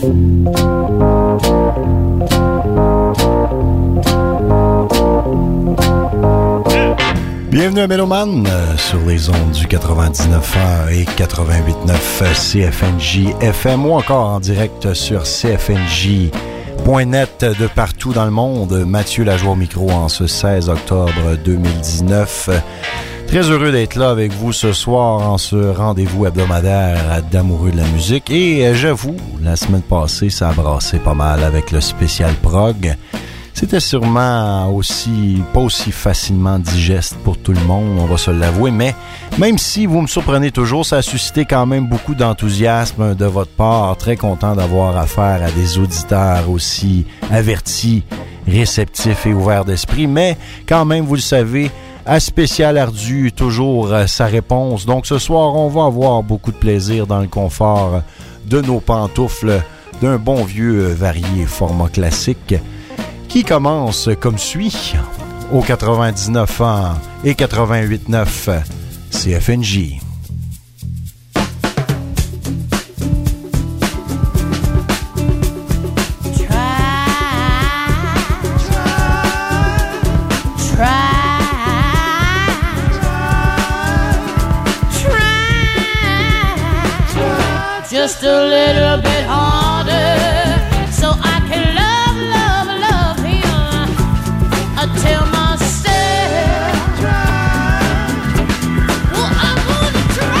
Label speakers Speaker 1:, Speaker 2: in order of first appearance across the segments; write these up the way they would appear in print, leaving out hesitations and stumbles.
Speaker 1: Bienvenue à Méloman sur les ondes du 99.1 et 88.9 CFNJ FM ou encore en direct sur CFNJ.net de partout dans le monde. Mathieu Lajoie au micro en ce 16 octobre 2019. Très heureux d'être là avec vous ce soir en ce rendez-vous hebdomadaire d'amoureux de la musique. Et j'avoue, la semaine passée, ça a brassé pas mal avec le spécial prog. C'était sûrement pas aussi facilement digeste pour tout le monde, on va se l'avouer, mais même si vous me surprenez toujours, ça a suscité quand même beaucoup d'enthousiasme de votre part. Très content d'avoir affaire à des auditeurs aussi avertis, réceptifs et ouverts d'esprit, mais quand même, vous le savez, à spécial ardu, toujours sa réponse. Donc ce soir, on va avoir beaucoup de plaisir dans le confort de nos pantoufles d'un bon vieux varié format classique, qui commence comme suit au 99.1 et 88.9 CFNJ.
Speaker 2: Just a little bit harder, so I can love him until myself. Well, I'm gonna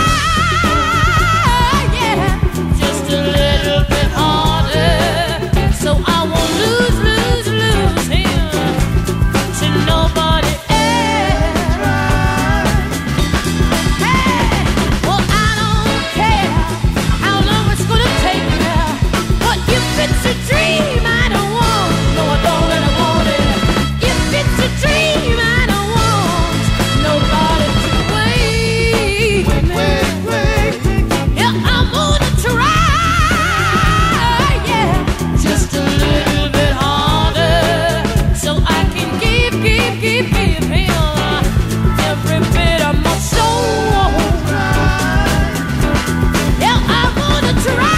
Speaker 2: try, yeah, just a little bit harder, so I won't lose him to nobody else. Hey, well, I don't care how long it's gonna take now. But if it's a dream I don't want, no, I don't really want it. If it's a dream I don't want nobody to wait. Yeah, I'm gonna try, yeah, just a little bit harder, so I can give him every bit of my soul. Yeah, I'm gonna try,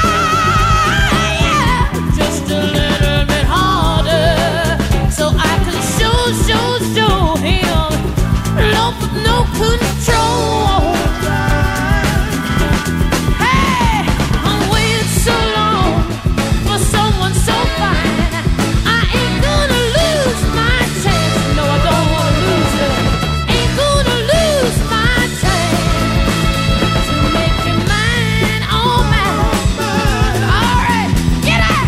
Speaker 2: yeah, just a little bit harder, so I can show him love with no control. Hey, I'm waiting so long for someone so fine. I ain't gonna lose my chance. No, I don't wanna lose it. Ain't gonna lose my chance to make you mine, oh mine. All right, get out.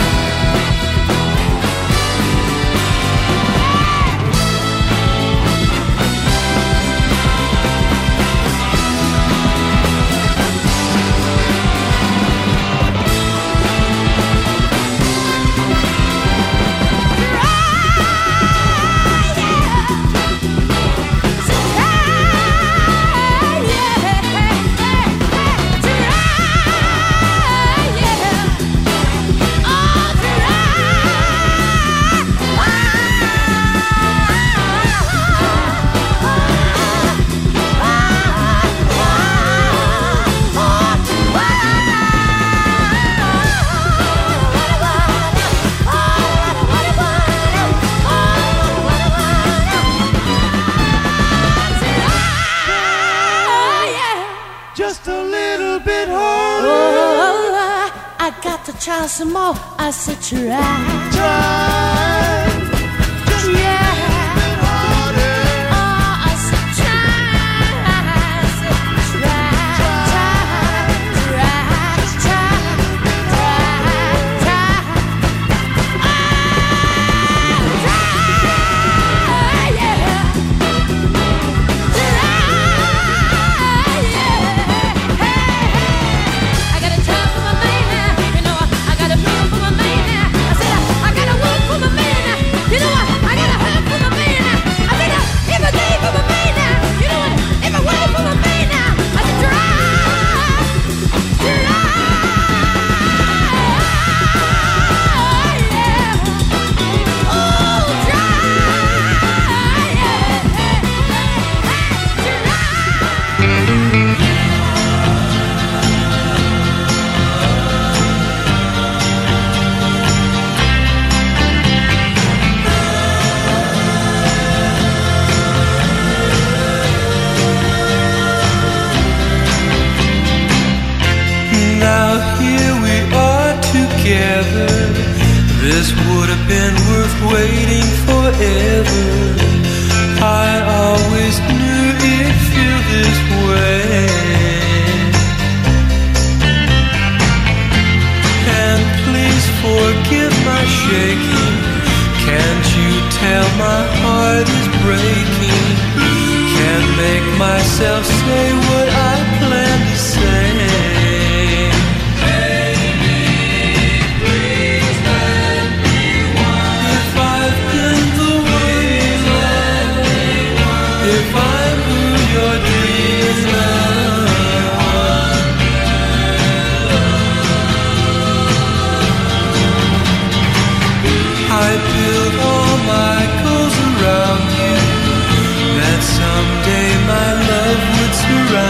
Speaker 3: Just a little bit harder.
Speaker 2: Oh, I got to try some more. I said try.
Speaker 3: Try. Just
Speaker 2: Yeah.
Speaker 3: a little bit harder.
Speaker 2: Oh, I said try. I said I got a time for my man now. You know, I got a feel for my man now. I said I got a work for my man now.
Speaker 4: This would have been worth waiting forever. I always knew it'd feel this way. And please forgive my shaking. Can't you tell my heart is breaking? Can't make myself say what I plan to say. I build all my goals around you, that someday my love would surround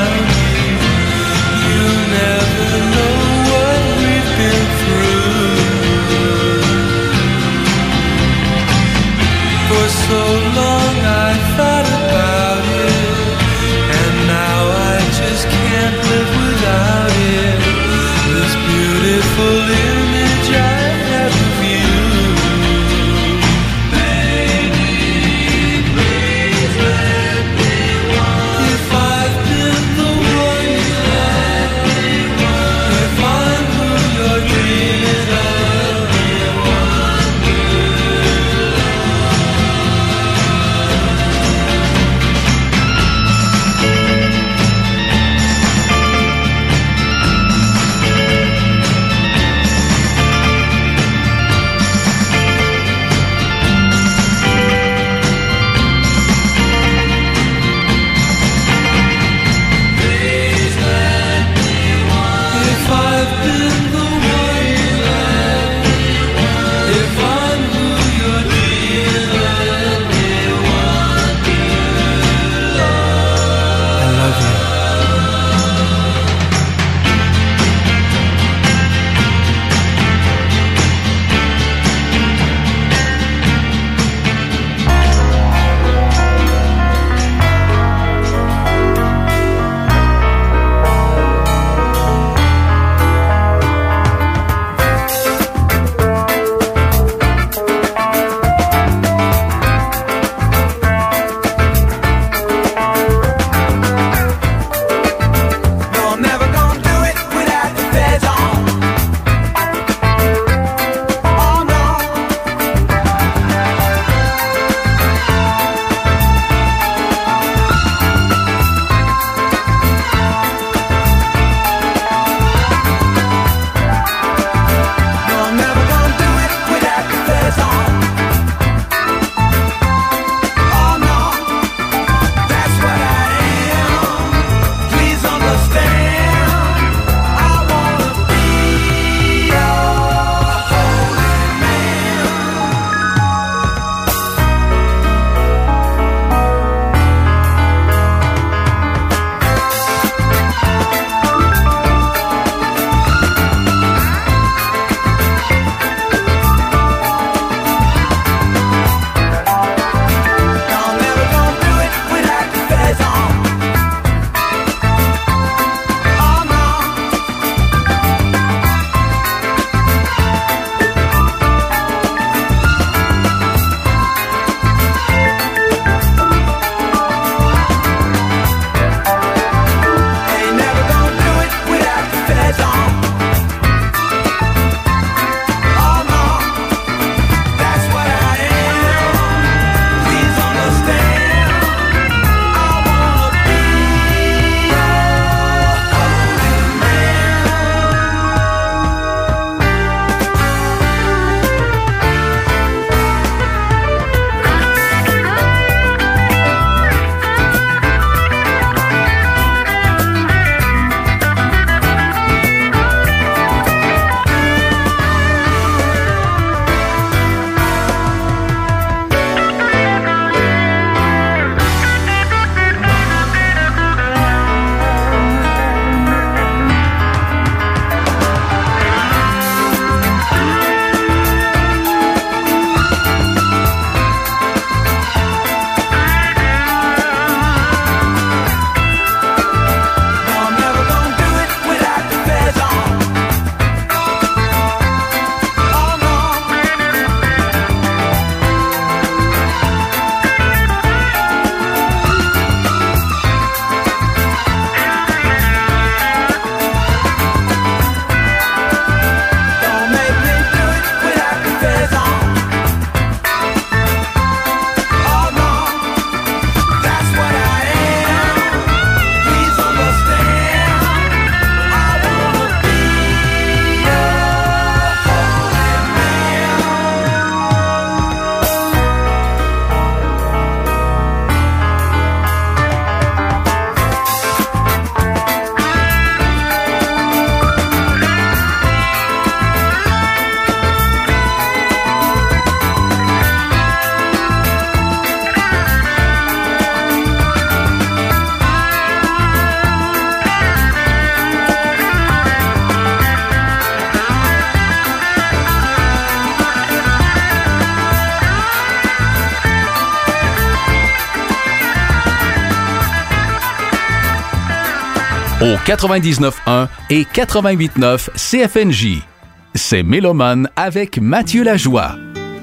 Speaker 5: au 99.1 et 88.9 CFNJ. C'est Mélomane avec Mathieu Lajoie.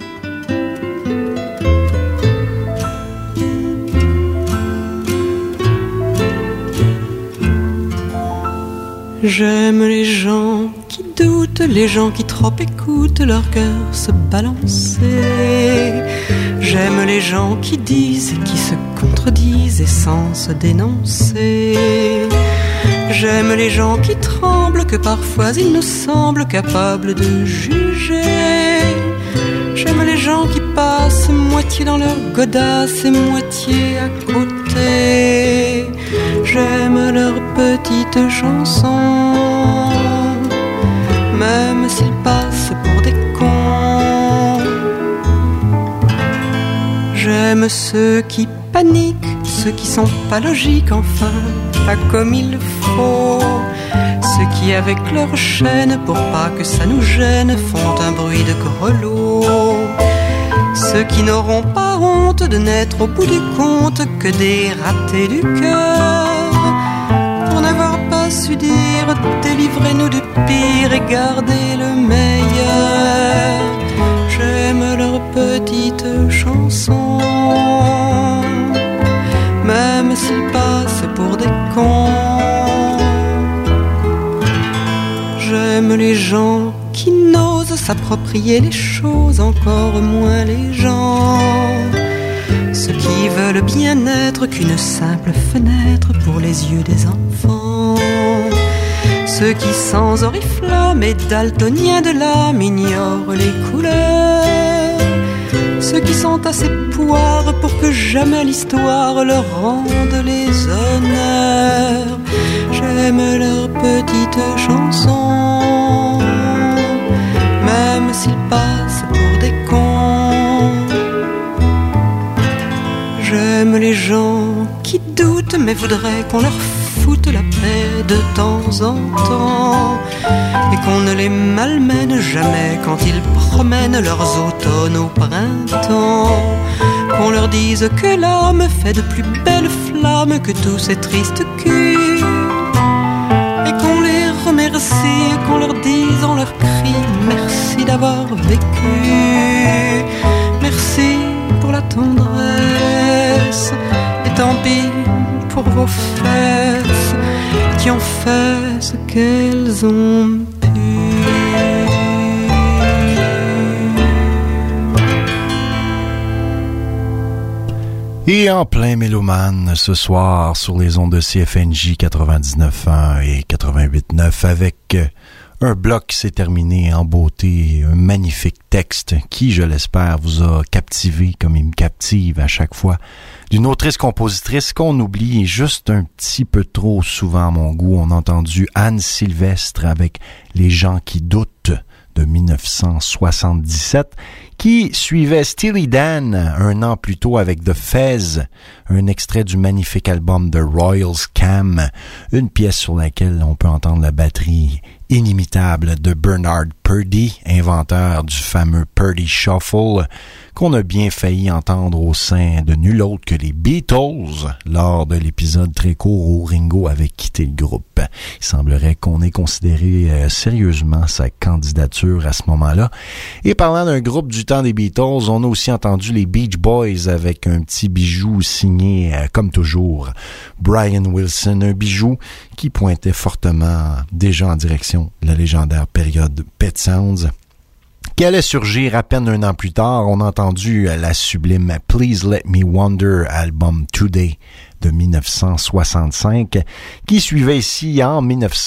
Speaker 6: J'aime les gens qui doutent, les gens qui trop écoutent leur cœur se balancer. J'aime les gens qui disent, qui se contredisent et sans se dénoncer. J'aime les gens qui tremblent, que parfois ils nous semblent capables de juger. J'aime les gens qui passent moitié dans leur godasse et moitié à côté. J'aime leurs petites chansons, même s'ils passent pour des cons. J'aime ceux qui paniquent, ceux qui sont pas logiques, enfin, pas comme il faut. Ceux qui avec leur chaîne, pour pas que ça nous gêne, font un bruit de grelot. Ceux qui n'auront pas honte de n'être au bout du compte que des ratés du cœur, pour n'avoir pas su dire délivrez-nous du pire et gardez le meilleur. J'aime leurs petites chansons, même s'ils passent pour des cons. J'aime les gens qui n'osent s'approprier les choses, encore moins les gens. Ceux qui veulent bien être qu'une simple fenêtre pour les yeux des enfants. Ceux qui sans oriflamme et daltoniens de l'âme ignorent les couleurs. Ceux qui sont assez poires pour que jamais l'histoire leur rende les honneurs. J'aime leurs petites chansons, même s'ils passent pour des cons. J'aime les gens qui doutent mais voudraient qu'on leur foute la paix de temps en temps, et qu'on ne les malmène jamais quand ils promènent leurs automnes au printemps. Qu'on leur dise que l'âme fait de plus belles flammes que tous ces tristes culs, et qu'on les remercie, et qu'on leur dise, on leur crie merci d'avoir vécu, merci pour la tendresse, et tant pis pour vos fesses qui ont fait ce qu'elles ont pu.
Speaker 1: Et en plein mélomane ce soir sur les ondes de CFNJ 99.1 et 88.9 avec un bloc qui s'est terminé en beauté, un magnifique texte qui, je l'espère, vous a captivé comme il me captive à chaque fois, d'une autrice-compositrice qu'on oublie juste un petit peu trop souvent à mon goût. On a entendu Anne Sylvestre avec Les gens qui doutent de 1977, qui suivait Steely Dan un an plus tôt avec The Fez, un extrait du magnifique album The Royal Scam, une pièce sur laquelle on peut entendre la batterie inimitable de Bernard Purdie, inventeur du fameux Purdie Shuffle, qu'on a bien failli entendre au sein de nul autre que les Beatles lors de l'épisode très court où Ringo avait quitté le groupe. Il semblerait qu'on ait considéré sérieusement sa candidature à ce moment-là. Et parlant d'un groupe du temps des Beatles, on a aussi entendu les Beach Boys avec un petit bijou signé, comme toujours, Brian Wilson, un bijou qui pointait fortement déjà en direction de la légendaire période Pet Sounds, qui allait surgir à peine un an plus tard. On a entendu la sublime Please Let Me Wonder, album Today de 1965, qui suivait ici en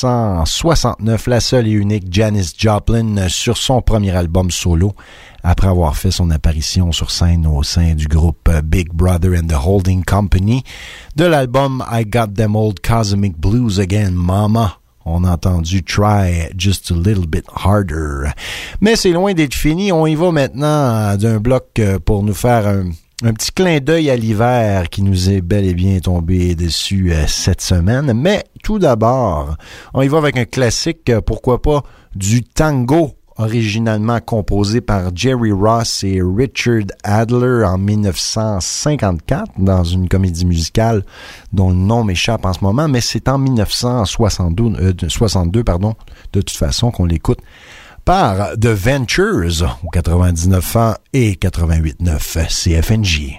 Speaker 1: 1969 la seule et unique Janis Joplin sur son premier album solo, après avoir fait son apparition sur scène au sein du groupe Big Brother and the Holding Company, de l'album I Got Them Old Cosmic Blues Again, Mama. On a entendu Try Just a Little Bit Harder. Mais c'est loin d'être fini. On y va maintenant d'un bloc pour nous faire un petit clin d'œil à l'hiver qui nous est bel et bien tombé dessus cette semaine. Mais tout d'abord, on y va avec un classique, pourquoi pas, du tango originalement composé par Jerry Ross et Richard Adler en 1954 dans une comédie musicale dont le nom m'échappe en ce moment, mais c'est en 1962 de toute façon qu'on l'écoute par The Ventures au 99.1 et 88.9 CFNJ.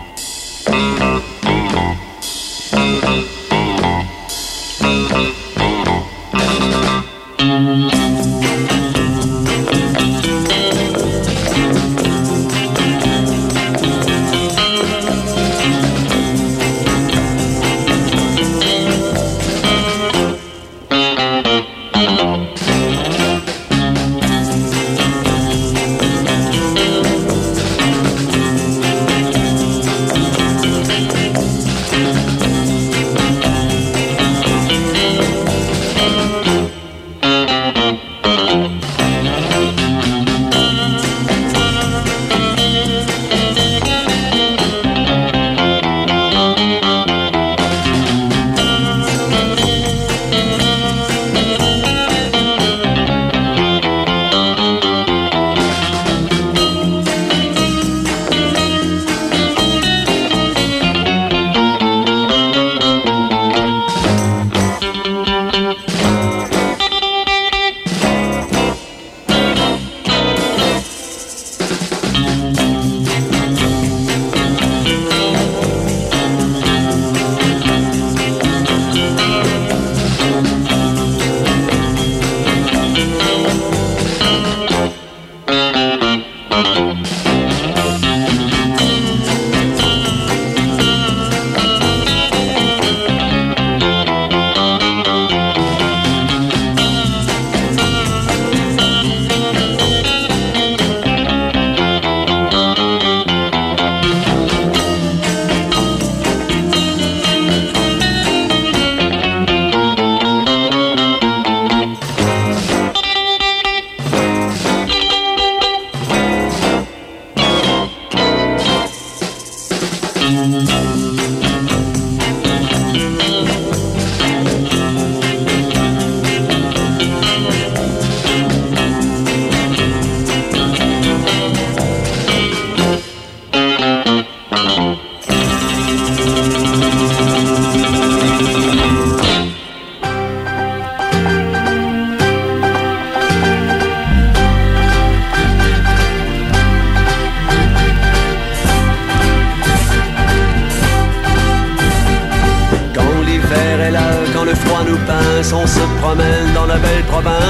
Speaker 7: On se promène dans la belle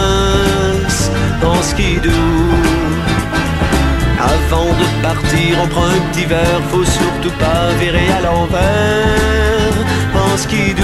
Speaker 7: province, en skidoo. Avant de partir, on prend un petit verre, faut surtout pas virer à l'envers, en skidoo.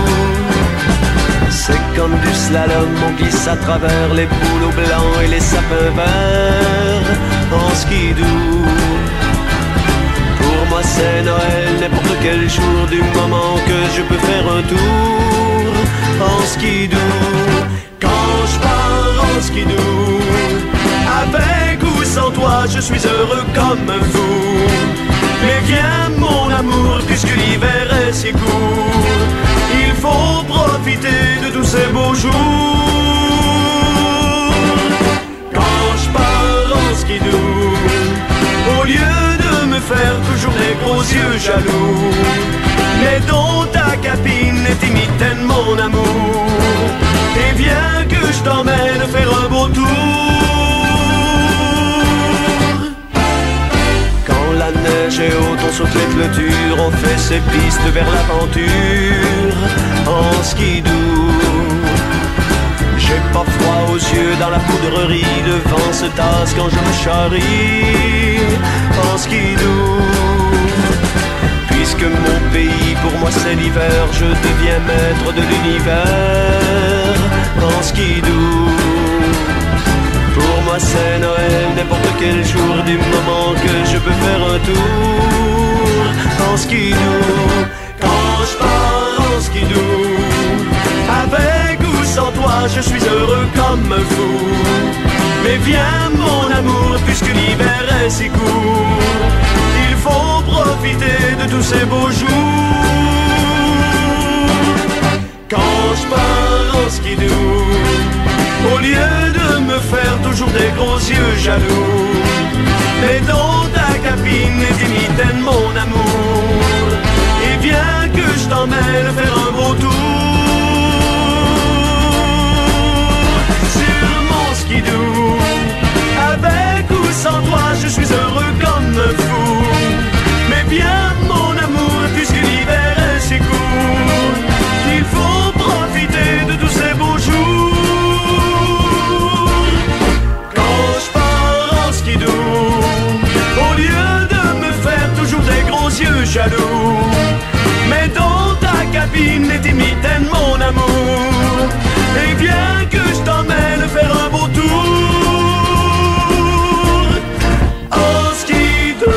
Speaker 7: C'est comme du slalom, on glisse à travers les bouleaux blancs et les sapins verts, en skidoo. Pour moi c'est Noël, n'importe quel jour du moment que je peux faire un tour en skidoo. Quand je pars en skidoo, avec ou sans toi, je suis heureux comme un fou. Mais viens mon amour, puisque l'hiver est si court, il faut profiter de tous ces beaux jours. Quand je pars en skidoo, au lieu de me faire toujours les gros yeux jaloux, mets donc ta capine et t'imitaine mon amour, et viens que je t'emmène faire un beau tour. Quand la neige est haute, on saute les clôtures, on fait ses pistes vers l'aventure en skidoo. J'ai pas froid aux yeux dans la poudrerie, le vent se tasse quand je me charrie en skidoo. Puisque mon pays pour moi c'est l'hiver, je deviens maître de l'univers en skidoo. Pour moi c'est Noël, n'importe quel jour du moment que je peux faire un tour en skidoo. Quand je pars en skidoo, avec ou sans toi je suis heureux comme un fou. Mais viens mon amour, puisque l'hiver est si court, il faut profiter de tous ces beaux jours. Quand je pars en skidoo, au lieu de me me faire toujours des gros yeux jaloux. Mais dans ta cabine est mitaine mon amour. Et viens que je t'emmène faire un beau tour sur mon skidoo. Avec ou sans toi, je suis heureux comme un fou. Mais viens mon amour, puisque l'hiver est si court, il faut profiter de tous ces beaux jours. Quand je pars en skidoo, au lieu de me faire toujours des gros yeux jaloux, mais dans ta cabine les mitaines mon amour. Et viens que je t'emmène faire un beau tour en skidoo.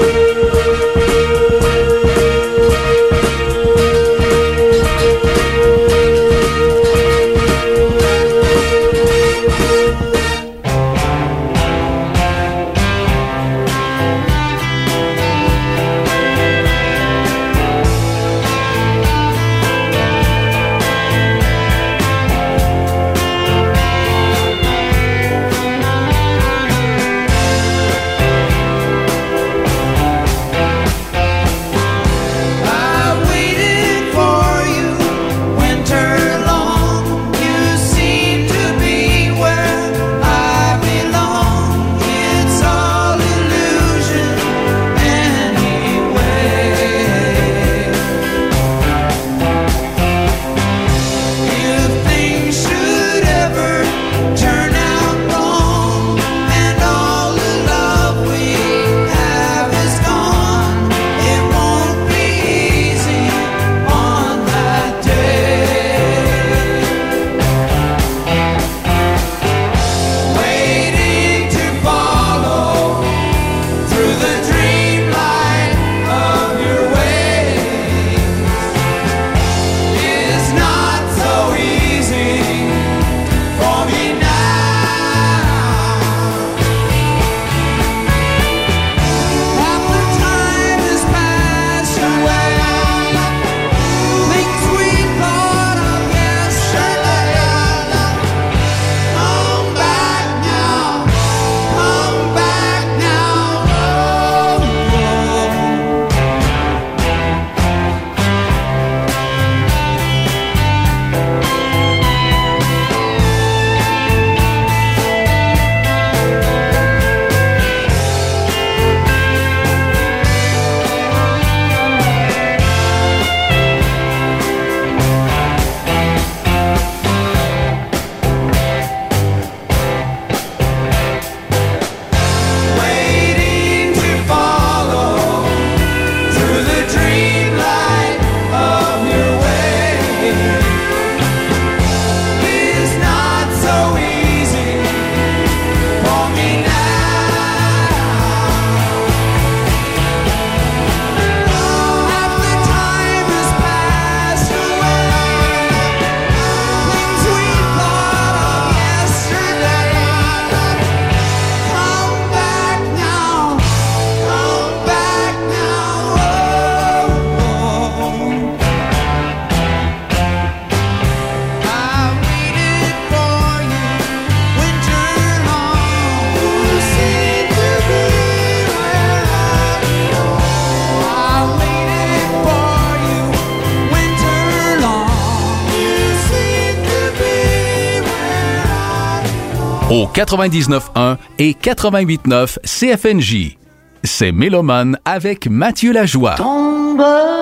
Speaker 5: Au 99.1 et 88.9 CFNJ. C'est Mélomane avec Mathieu Lajoie.
Speaker 8: Tombe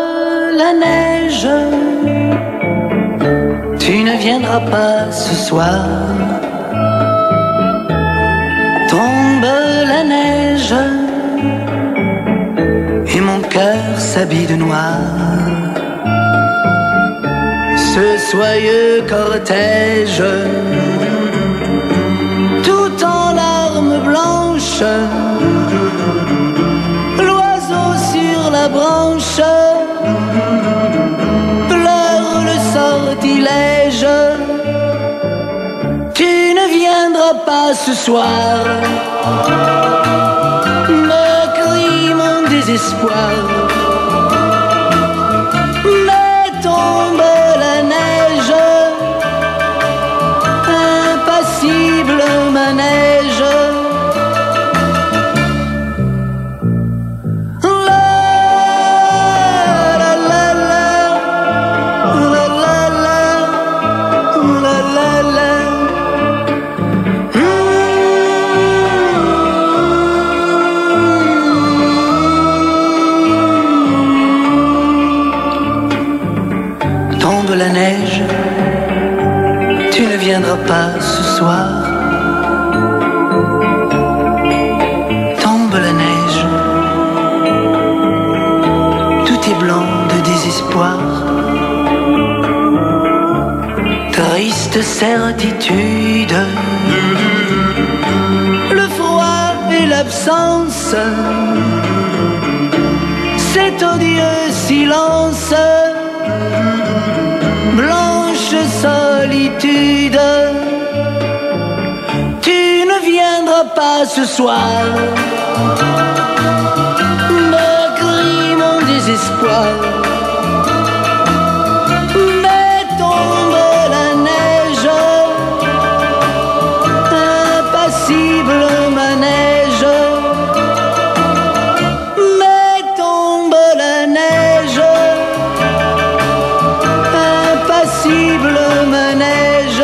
Speaker 8: la neige, tu ne viendras pas ce soir. Tombe la neige, et mon cœur s'habille de noir. Ce soyeux cortège, tout en larmes blanches, l'oiseau sur la branche pleure le sortilège. Tu ne viendras pas ce soir, me crie mon désespoir. Mais tombe la neige, impassible ma viendra pas ce soir. Tombe la neige, tout est blanc de désespoir. Triste certitude, le froid et l'absence, cet odieux silence, blanche solitude. Tu ne viendras pas ce soir, me crie mon désespoir. Mais tombe la neige, impassible manège. Mais tombe la neige, impassible manège.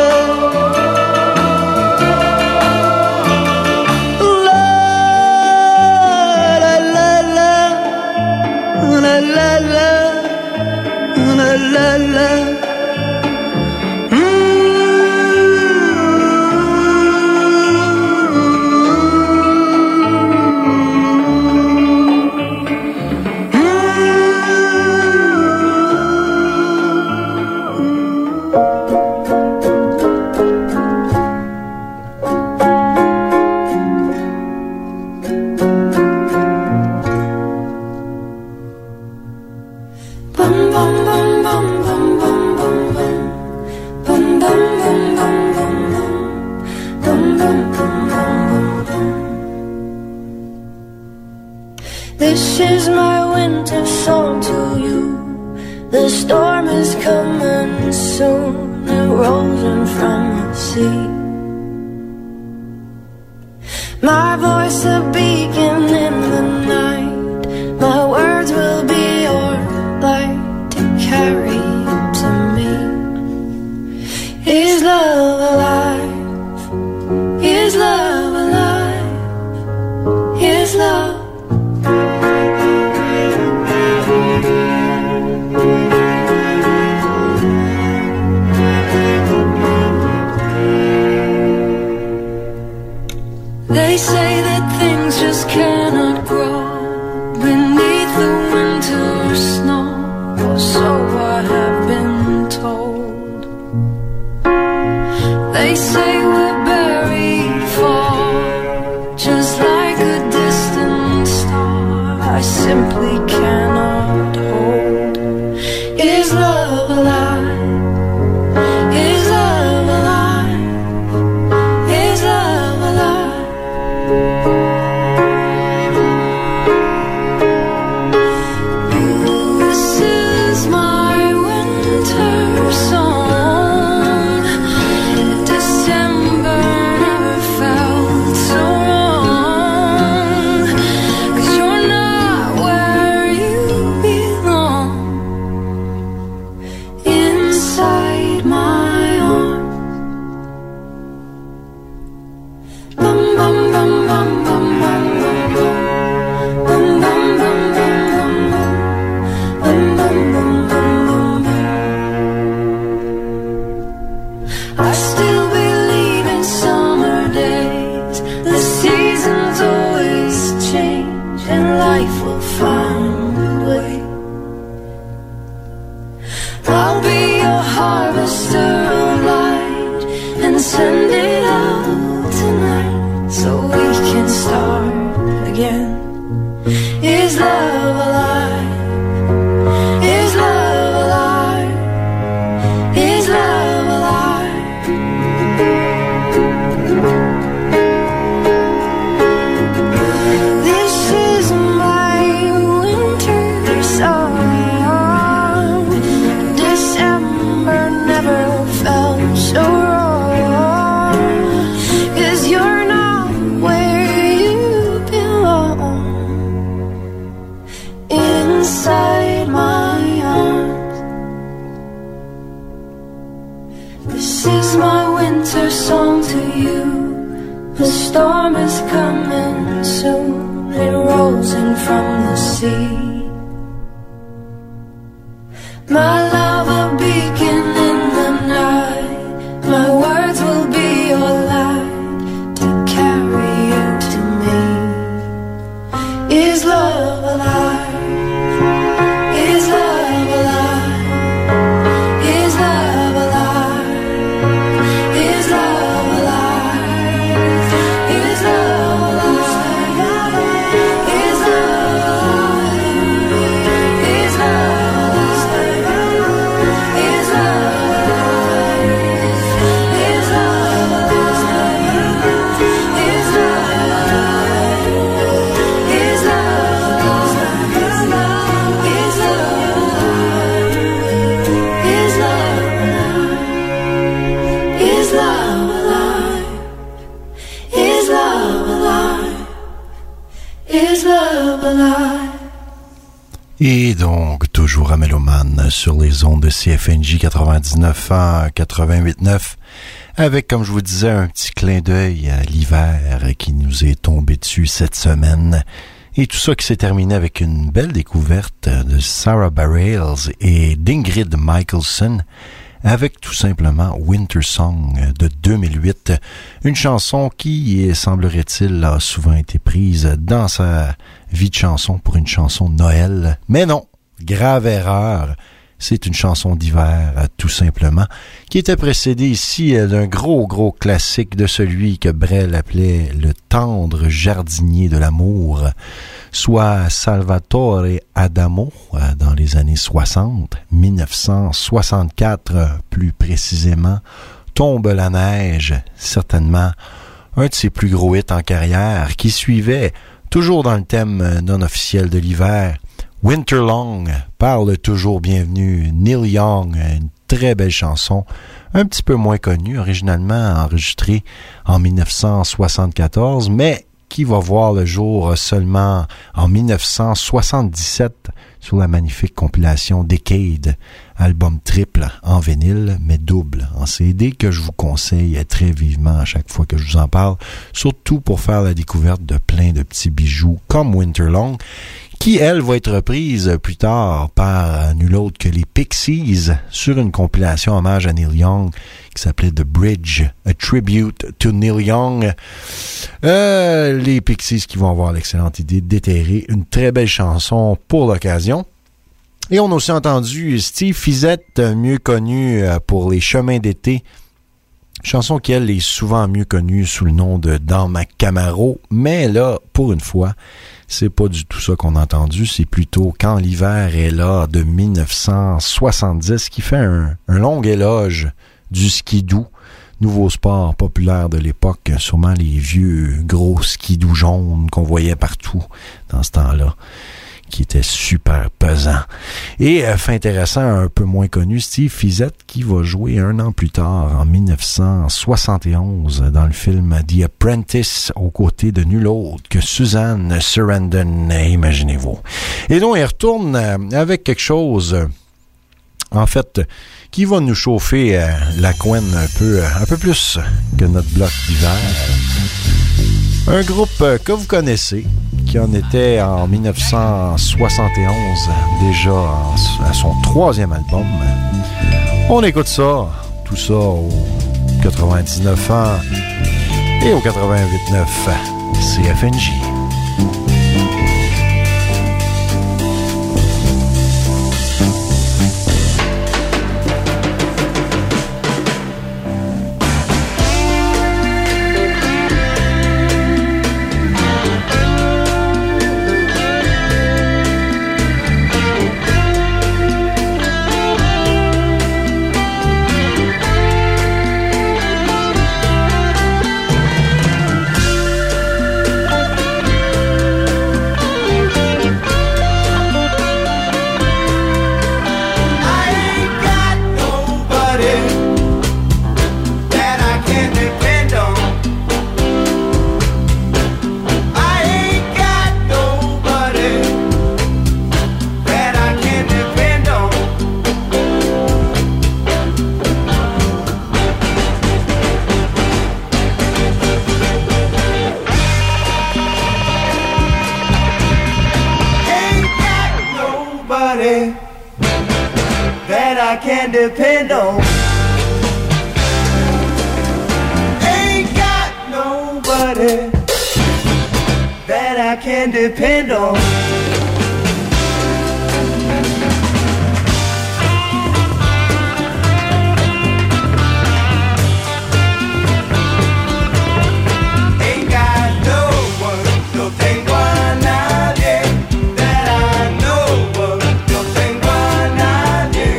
Speaker 8: La la la la la la la la.
Speaker 2: This is my winter song to you. The storm is coming soon. It rolls in from the sea. My voice a beacon in the night. My words will be your light to carry to me. Is love alive? Is love alive? Is love? They say that things just cannot grow beneath the winter snow, or so I have been told. They say we're buried far, just like a distant star I simply cannot hold. Is love alive? Is love alive? Is love alive? This is my winter song. December never felt so wrong, 'cause you're not where you belong. Inside my arms. Bum bum bum bum bum bum bum bum. Bum bum bum bum bum bum. Bum bum bum bum bum bum. I still believe in summer days. The seasons always change and life will find a way. I'll be your harvester of light and send it out tonight so we can start again. Is love alive? Is love alive? Is love alive? This is my winter song. December never felt so wrong, 'cause you're not where you belong. Inside my arms. This is my winter song to you. The storm is coming soon. It rolls in from the sea. My love a beacon in the night. My words will
Speaker 1: Et donc, toujours à Mélomane sur les ondes de CFNJ 99.1, 88.9, avec, comme je vous disais, un petit clin d'œil à l'hiver qui nous est tombé dessus cette semaine. Et tout ça qui s'est terminé avec une belle découverte de Sarah Bareilles et d'Ingrid Michaelson, avec tout simplement Winter Song de 2008, une chanson qui, semblerait-il, a souvent été prise dans sa vie de chanson pour une chanson de Noël. Mais non, grave erreur, c'est une chanson d'hiver, tout simplement, qui était précédée ici d'un gros classique de celui que Brel appelait le tendre jardinier de l'amour, soit Salvatore Adamo dans les années 60, 1964 plus précisément, Tombe la neige, certainement un de ses plus gros hits en carrière, qui suivait, toujours dans le thème non officiel de l'hiver, Winter Long, par le toujours bienvenu Neil Young, une très belle chanson, un petit peu moins connue, originalement enregistrée en 1974, mais qui va voir le jour seulement en 1977 sur la magnifique compilation Decade, album triple en vinyle, mais double en CD, que je vous conseille très vivement à chaque fois que je vous en parle, surtout pour faire la découverte de plein de petits bijoux comme Winter Long, qui, elle, va être reprise plus tard par nul autre que les Pixies sur une compilation hommage à Neil Young qui s'appelait The Bridge, a Tribute to Neil Young. Les Pixies qui vont avoir l'excellente idée de déterrer une très belle chanson pour l'occasion. Et on a aussi entendu Steve Fizzette, mieux connu pour Les Chemins d'été, chanson qui, elle, est souvent mieux connue sous le nom de Dans ma Camaro, mais là, pour une fois, c'est pas du tout ça qu'on a entendu, c'est plutôt Quand l'hiver est là de 1970 qui fait un long éloge du skidoo, nouveau sport populaire de l'époque, sûrement les vieux gros skidoo jaunes qu'on voyait partout dans ce temps-là, qui était super pesant. Et fait intéressant, un peu moins connu, Steve Fizzette qui va jouer un an plus tard, en 1971, dans le film The Apprentice, aux côtés de nul autre que Susan Sarandon, imaginez-vous. Et donc, il retourne avec quelque chose, en fait, qui va nous chauffer la couenne un peu plus que notre bloc d'hiver. Un groupe que vous connaissez, qui en était en 1971 déjà à son 3e album. On écoute ça, tout ça au 99 ans et au 88.9 CFNJ.
Speaker 3: Depend on. Ain't got nobody that I can depend on. Ain't got no one, no tengo a nadie that I know of, no tengo a nadie.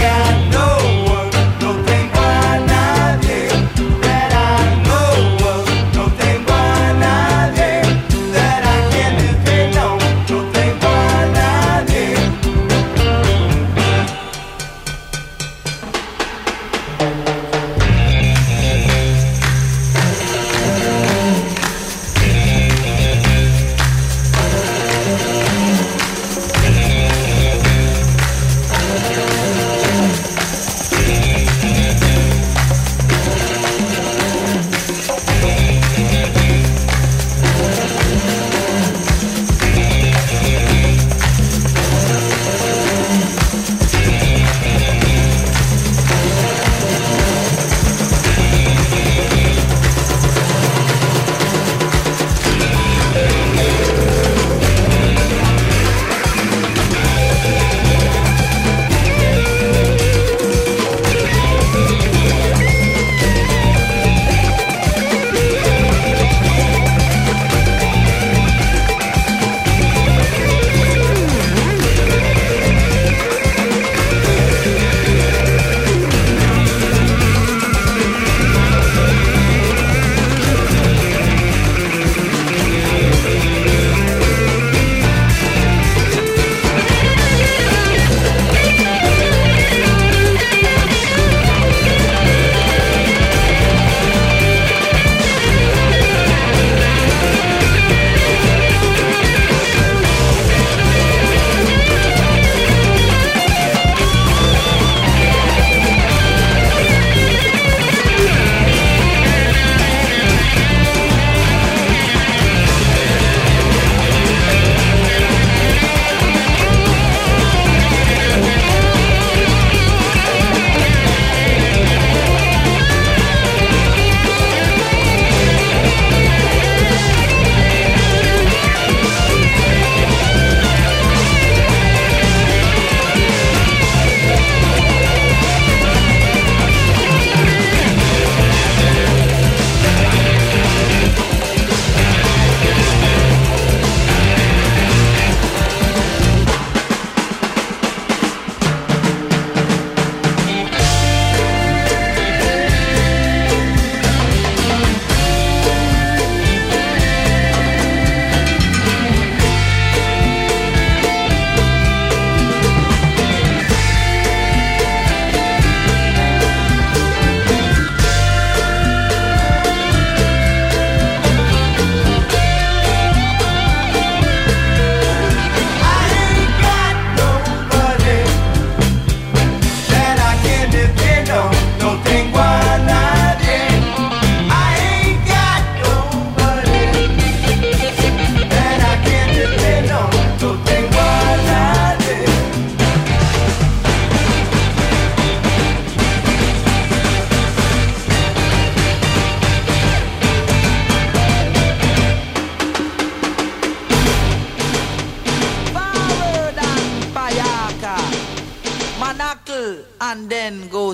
Speaker 3: That I know of.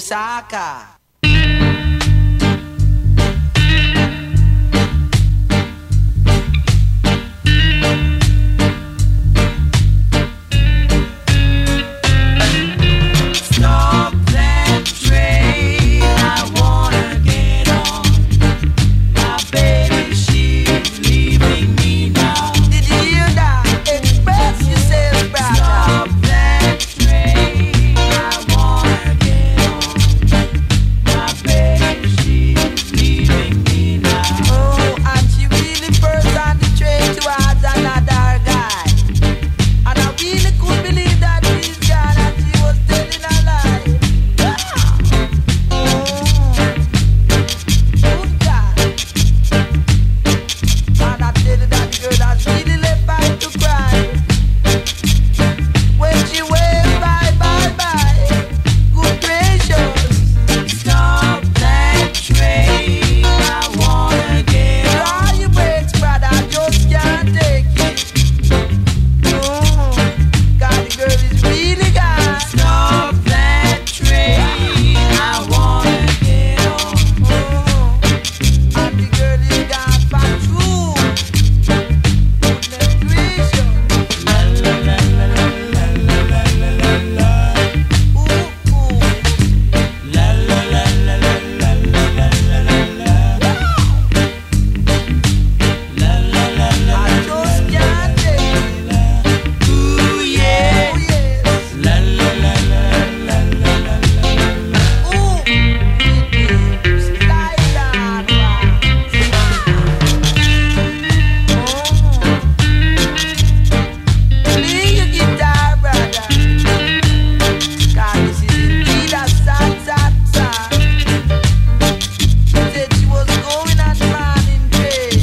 Speaker 9: Osaka.
Speaker 3: Stop that train, I wanna get on. My baby, she's leaving me now.
Speaker 9: Did you hear that? Express yourself, brother.
Speaker 3: Stop that train, I wanna get on. My baby, she's leaving me now.
Speaker 9: Oh, and she really first on the train towards another guy. And I really could believe that she's gone and she was telling a lie. Good God. And I tell you that girl has really left back to cry. When she waved bye, bye, bye. Good gracious.
Speaker 3: Stop that train, I wanna get on.
Speaker 9: Draw your brakes, brother, I just can't take it. God, the girl is really gone.
Speaker 3: Stop that train, I wanna get on.
Speaker 9: And the girl is gone back through. Goodness gracious. I just can't take it.
Speaker 3: Ooh yeah,
Speaker 9: Oh, yes. Ooh, slide down, play your guitar, brother. 'Cause this is indeed a sad, sad song. Said she was going on man in train.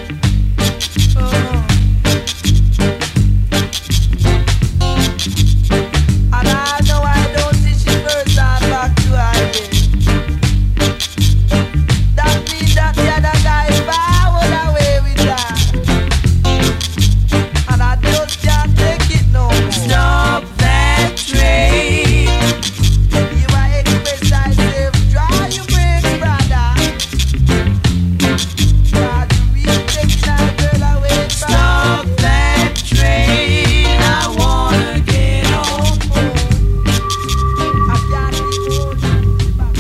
Speaker 9: And I know I don't see she first on back to her bed. That means that the other guy forward away with her. And I just can't take it no more.
Speaker 3: stop that train.
Speaker 9: You are express thyself, draw your brakes, brother. God, you really taking our girl away from
Speaker 3: Stop that train, I wanna get on.
Speaker 9: I can't hold you back.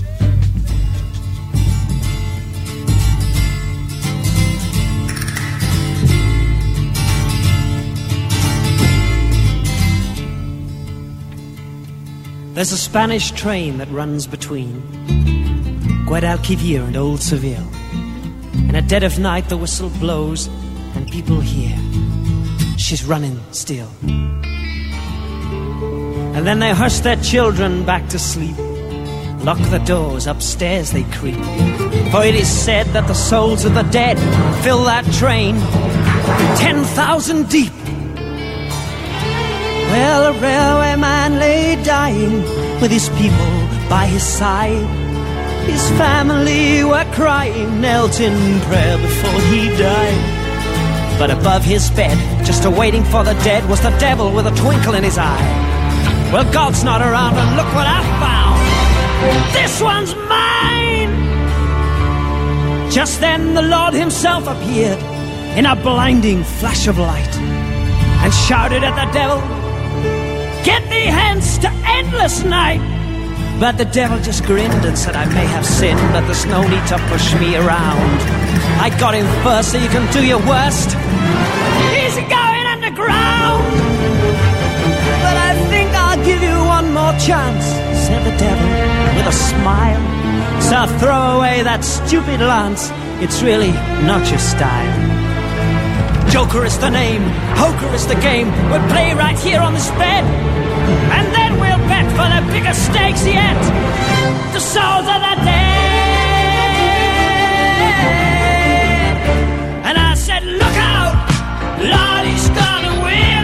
Speaker 10: There's a Spanish train that runs between Guadalquivir and Old Seville. In a dead of night the whistle blows and people hear she's running still. And then they hush their children back to sleep, lock the doors, upstairs they creep. For it is said that the souls of the dead fill that train 10,000 deep. Well, a railway man lay dying with his people by his side. His family were crying, knelt in prayer before he died. But above his bed, just awaiting for the dead, was the devil with a twinkle in his eye. Well, God's not around, and look what I found. This one's mine! Just then the Lord himself appeared in a blinding flash of light and shouted at the devil, "Get thee hence to endless night!" But the devil just grinned and said, "I may have sinned, but there's no need to push me around. I got in first, so you can do your worst. Easy going underground. But I think I'll give you one more chance," said the devil with a smile. "So throw away that stupid lance, it's really not your style. Joker is the name, poker is the game. We'll play right here on this bed, and then we'll bet for the bigger stakes yet, the souls of the dead." And I said, "Look out, Lord, he's gonna win.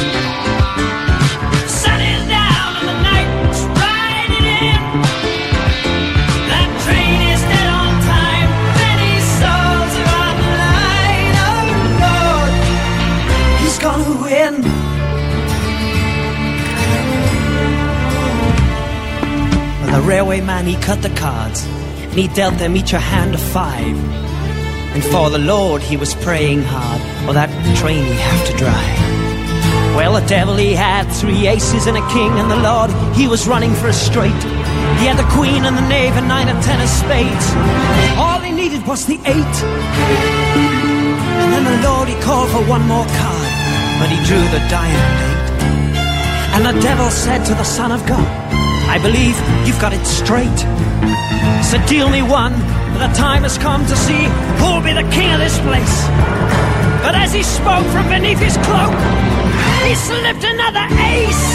Speaker 10: Sun is down and the night's riding in. That train is dead on time, many souls are on the line. Oh Lord, he's gonna win." The railway man, he cut the cards, and he dealt them each a hand of 5. And for the Lord he was praying hard, or that train he'd have to drive. Well, the devil, he had 3 aces and a king, and the Lord, he was running for a straight. He had the queen and the knave and 9 and 10 of spades. All he needed was the 8. And then the Lord, he called for one more card, but he drew the diamond 8. And the devil said to the Son of God, I believe you've got it straight. So deal me one, for the time has come to see who'll be the king of this place. But as he spoke from beneath his cloak, he slipped another ace.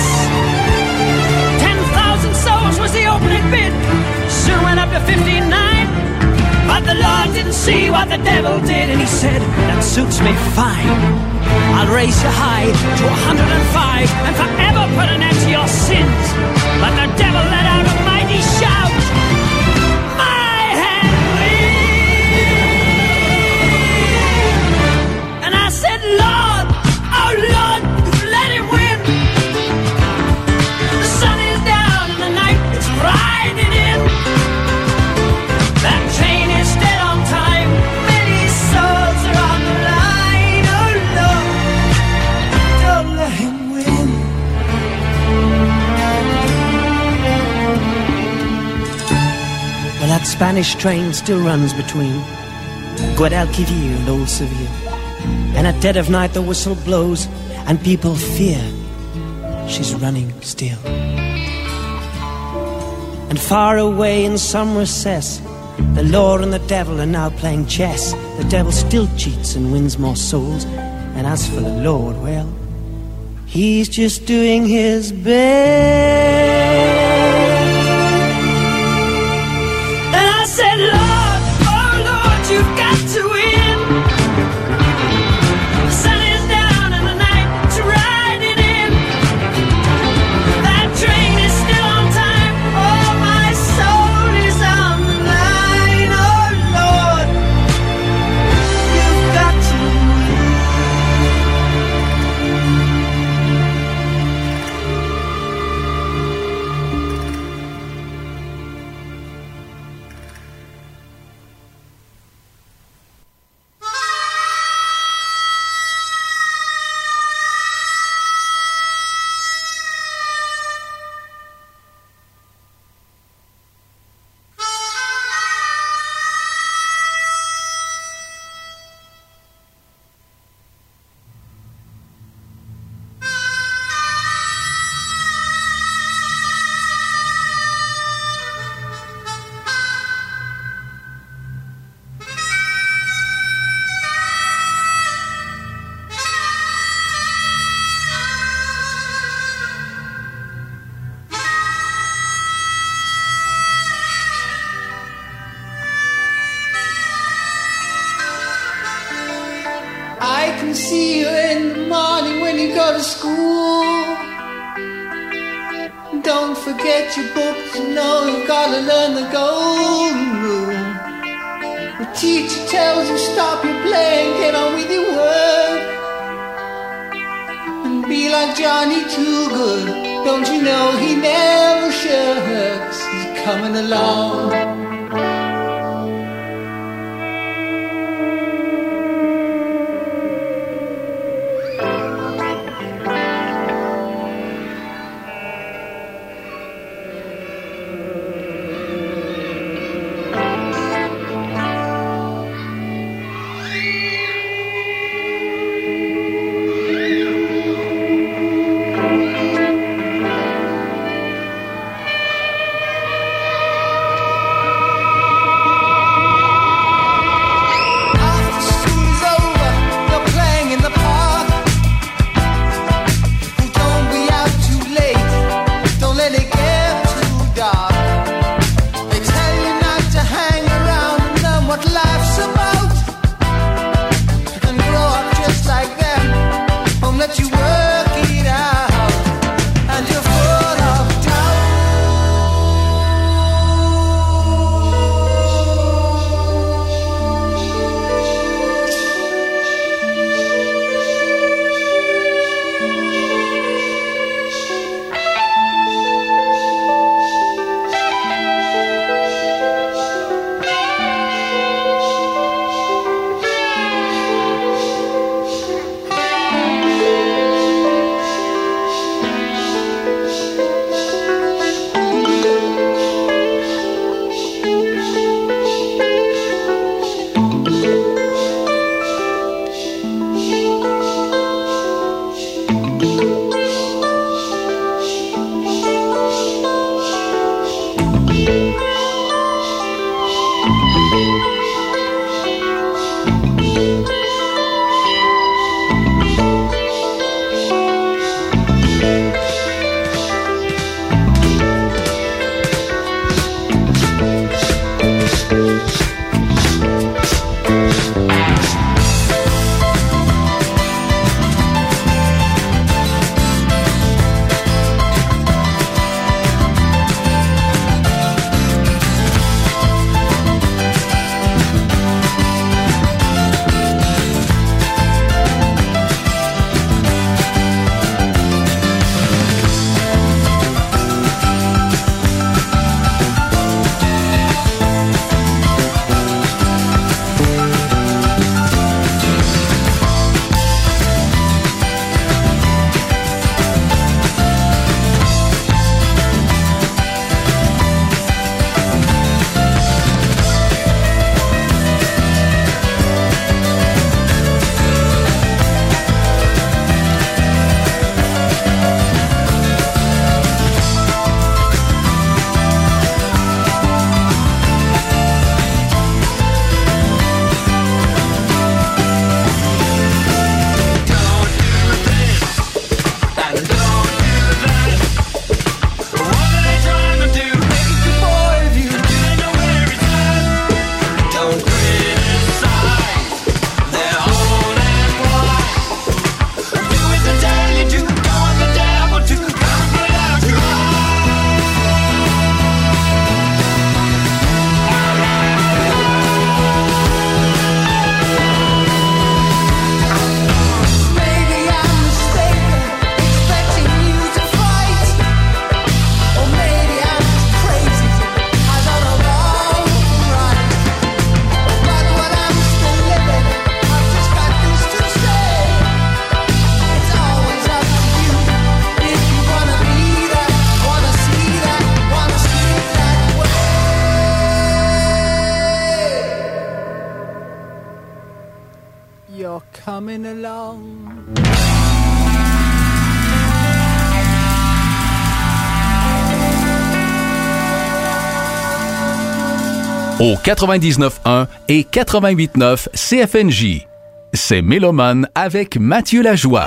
Speaker 10: 10,000 souls was the opening bid, soon went up to 59. But the Lord didn't see what the devil did, and he said, that suits me fine. I'll raise you high to 105 and forever put an end to your sins. But the devil let out a mighty shout, my hand wins. And I said, Lord, oh Lord, let him win. The sun is down and the night is riding in. That train is dead on time, many souls are on the line. Oh Lord, don't let him win. Well, that Spanish train still runs between Guadalquivir and Old Seville. And at dead of night the whistle blows, and people fear she's running still. And far away in some recess, the Lord and the devil are now playing chess. The devil still cheats and wins more souls, and as for the Lord, well, he's just doing his best. And I said, Lord, oh Lord, you've got to win. The sun is down and the night's riding in. That train is still on time. Oh, my soul is on the line. Oh Lord, you've got to
Speaker 8: I can see you in the morning when you go to school. Don't forget your books, you know you've gotta learn the golden rule. The teacher tells you stop your playing, get on with your work. And be like Johnny Too Good, don't you know he never shirks, he's coming along.
Speaker 11: You're coming along.
Speaker 5: Au 99.1 et 88.9 CFNJ. C'est Mélomane avec Mathieu Lajoie.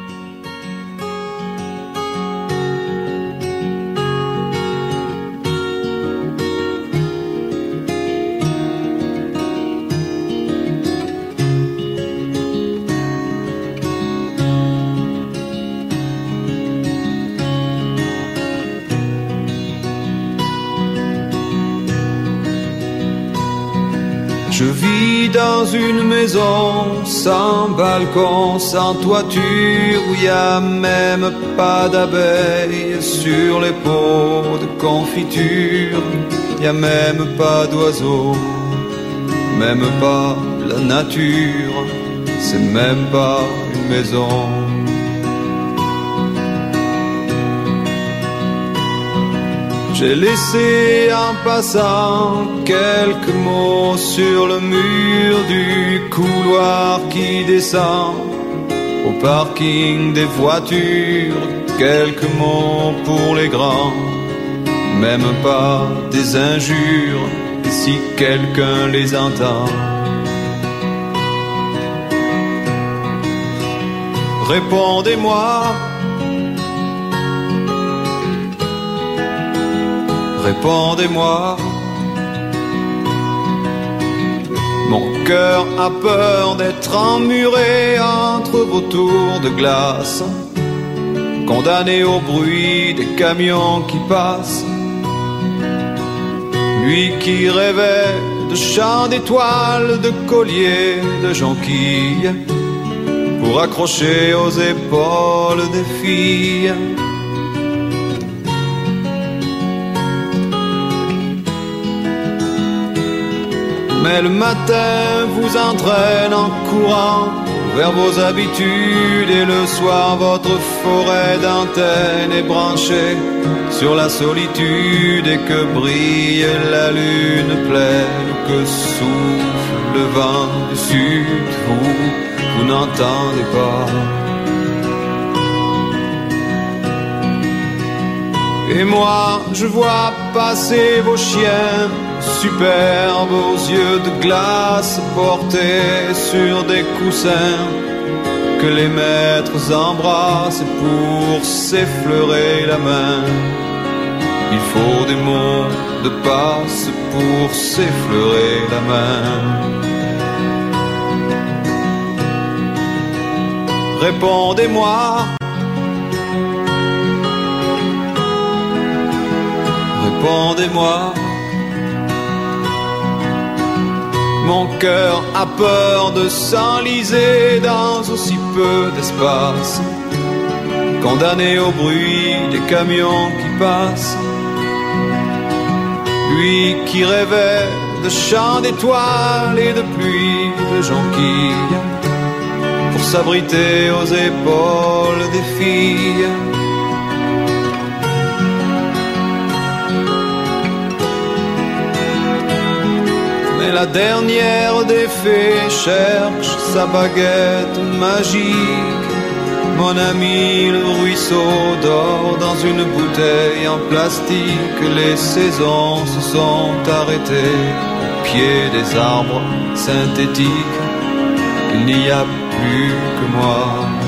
Speaker 12: Je vis dans une maison sans balcon, sans toiture, où y a même pas d'abeilles sur les pots de confiture. Y a même pas d'oiseaux, même pas la nature, c'est même pas une maison. J'ai laissé en passant quelques mots sur le mur du couloir qui descend au parking des voitures. Quelques mots pour les grands, même pas des injures, et si quelqu'un les entend. Répondez-moi. Répondez-moi. Mon cœur a peur d'être emmuré entre vos tours de glace, condamné au bruit des camions qui passent. Lui qui rêvait de chants d'étoiles, de colliers, de jonquilles, pour accrocher aux épaules des filles. Mais le matin vous entraîne en courant vers vos habitudes, et le soir votre forêt d'antennes est branchée sur la solitude, et que brille la lune pleine, que souffle le vent du sud, vous n'entendez pas. Et moi je vois passer vos chiens superbe aux yeux de glace portés sur des coussins que les maîtres embrassent pour s'effleurer la main. Il faut des mots de passe pour s'effleurer la main. Répondez-moi, répondez-moi. Mon cœur a peur de s'enliser dans aussi peu d'espace, condamné au bruit des camions qui passent. Lui qui rêvait de chants d'étoiles et de pluie de jonquilles pour s'abriter aux épaules des filles. Mais la dernière des fées cherche sa baguette magique. Mon ami, le ruisseau dort dans une bouteille en plastique. Les saisons se sont arrêtées au pied des arbres synthétiques. Il n'y a plus que moi.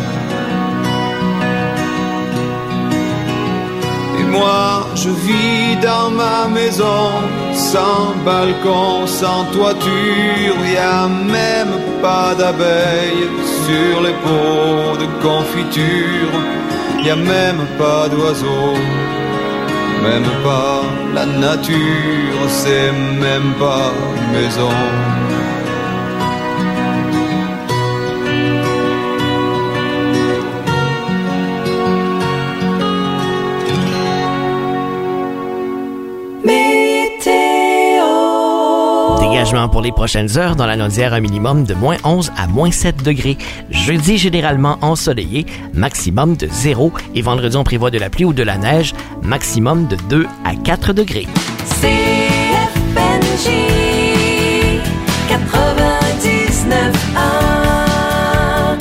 Speaker 12: Et moi, je vis dans ma maison, sans balcon, sans toiture. Y a même pas d'abeilles sur les pots de confiture. Y a même pas d'oiseaux, même pas la nature. C'est même pas une maison.
Speaker 11: Dégagement pour les prochaines heures dans la Naudière, un minimum de moins 11 à moins 7 degrés. Jeudi, généralement ensoleillé, maximum de 0. Et vendredi, on prévoit de la pluie ou de la neige, maximum de 2 à 4 degrés.
Speaker 13: CFNJ 99.1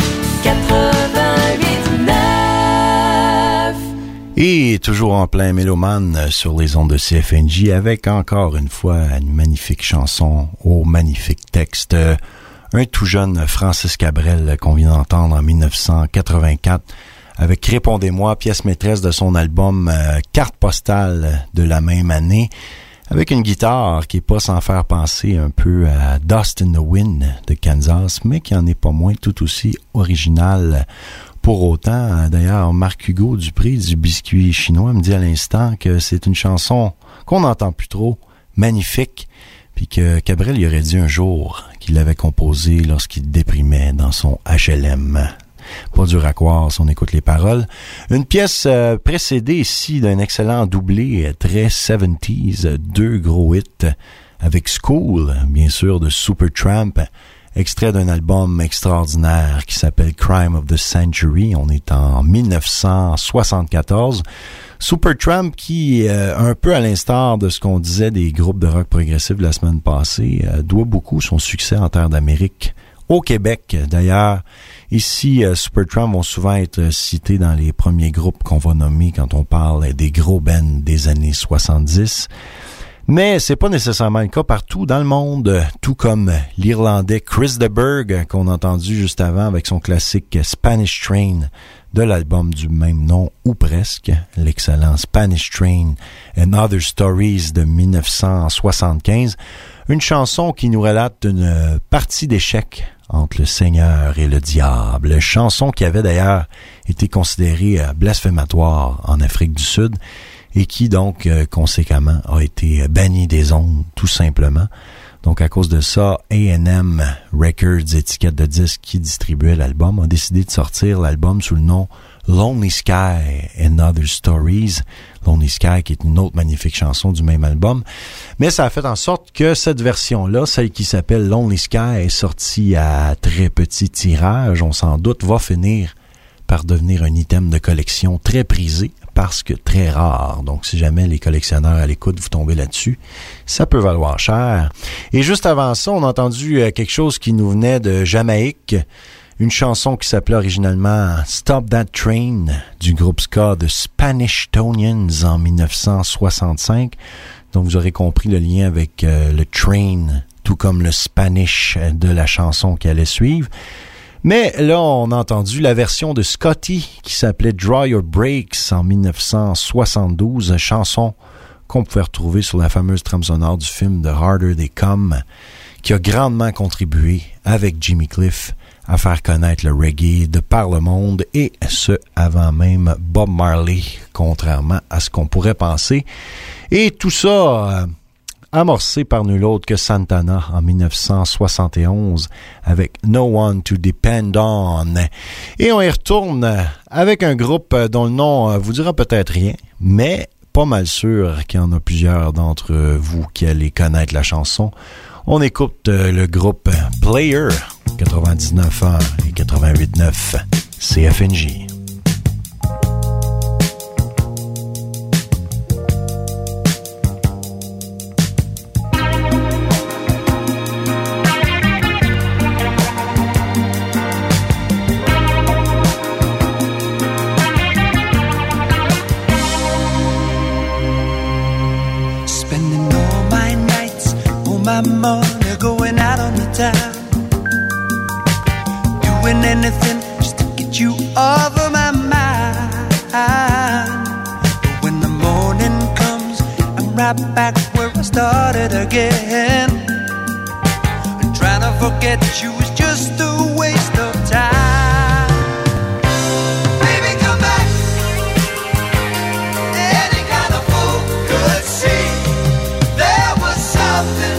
Speaker 13: 88.9.
Speaker 1: Et toujours en plein mélomane sur les ondes de CFNJ avec encore une fois une magnifique chanson au magnifique texte. Un tout jeune Francis Cabrel qu'on vient d'entendre en 1984 avec Répondez-moi, pièce maîtresse de son album Carte postale de la même année, avec une guitare qui est pas sans faire penser un peu à Dust in the Wind de Kansas, mais qui en est pas moins tout aussi original. Pour autant, d'ailleurs, Marc-Hugo Dupré du Biscuit Chinois me dit à l'instant que c'est une chanson qu'on n'entend plus trop, magnifique, puis que Cabrel y aurait dit un jour qu'il l'avait composée lorsqu'il déprimait dans son HLM. Pas dur à croire si on écoute les paroles. Une pièce précédée ici d'un excellent doublé très 70s, 2 gros hits avec School, bien sûr, de Supertramp, extrait d'un album extraordinaire qui s'appelle Crime of the Century. On est en 1974. Supertramp qui, un peu à l'instar de ce qu'on disait des groupes de rock progressif de la semaine passée, doit beaucoup son succès en terre d'Amérique au Québec. D'ailleurs, ici, Supertramp vont souvent être cités dans les premiers groupes qu'on va nommer quand on parle des gros bands des années 70. Mais c'est pas nécessairement le cas partout dans le monde, tout comme l'Irlandais Chris de Burgh qu'on a entendu juste avant avec son classique Spanish Train de l'album du même nom, ou presque, l'excellent Spanish Train and Other Stories de 1975, une chanson qui nous relate une partie d'échecs entre le Seigneur et le diable, chanson qui avait d'ailleurs été considérée blasphématoire en Afrique du Sud, et qui donc conséquemment a été banni des ondes tout simplement. Donc à cause de ça, A&M Records, étiquette de disque qui distribuait l'album, a décidé de sortir l'album sous le nom Lonely Sky and Other Stories. Lonely Sky qui est une autre magnifique chanson du même album. Mais ça a fait en sorte que cette version-là, celle qui s'appelle Lonely Sky, est sortie à très petit tirage. On s'en doute, va finir par devenir un item de collection très prisé parce que très rare. Donc, si jamais les collectionneurs à l'écoute, vous tombez là-dessus, ça peut valoir cher. Et juste avant ça, on a entendu quelque chose qui nous venait de Jamaïque, une chanson qui s'appelait originalement Stop That Train du groupe ska de Spanish Tonians en 1965. Donc, vous aurez compris le lien avec le train, tout comme le Spanish de la chanson qui allait suivre. Mais là, on a entendu la version de Scotty qui s'appelait Draw Your Breaks en 1972, chanson qu'on pouvait retrouver sur la fameuse trame sonore du film The Harder They Come, qui a grandement contribué avec Jimmy Cliff à faire connaître le reggae de par le monde, et ce, avant même Bob Marley, contrairement à ce qu'on pourrait penser. Et tout ça amorcé par nul autre que Santana en 1971 avec No One to Depend On. Et on y retourne avec un groupe dont le nom vous dira peut-être rien, mais pas mal sûr qu'il y en a plusieurs d'entre vous qui allez connaître la chanson. On écoute le groupe Player, 99.1 et 88.9 CFNJ.
Speaker 14: My money going out on the town, doing anything just to get you off of my mind. But when the morning comes, I'm right back where I started again. And trying to forget you is just a waste of time. Baby, come back. Any kind of fool could see there was something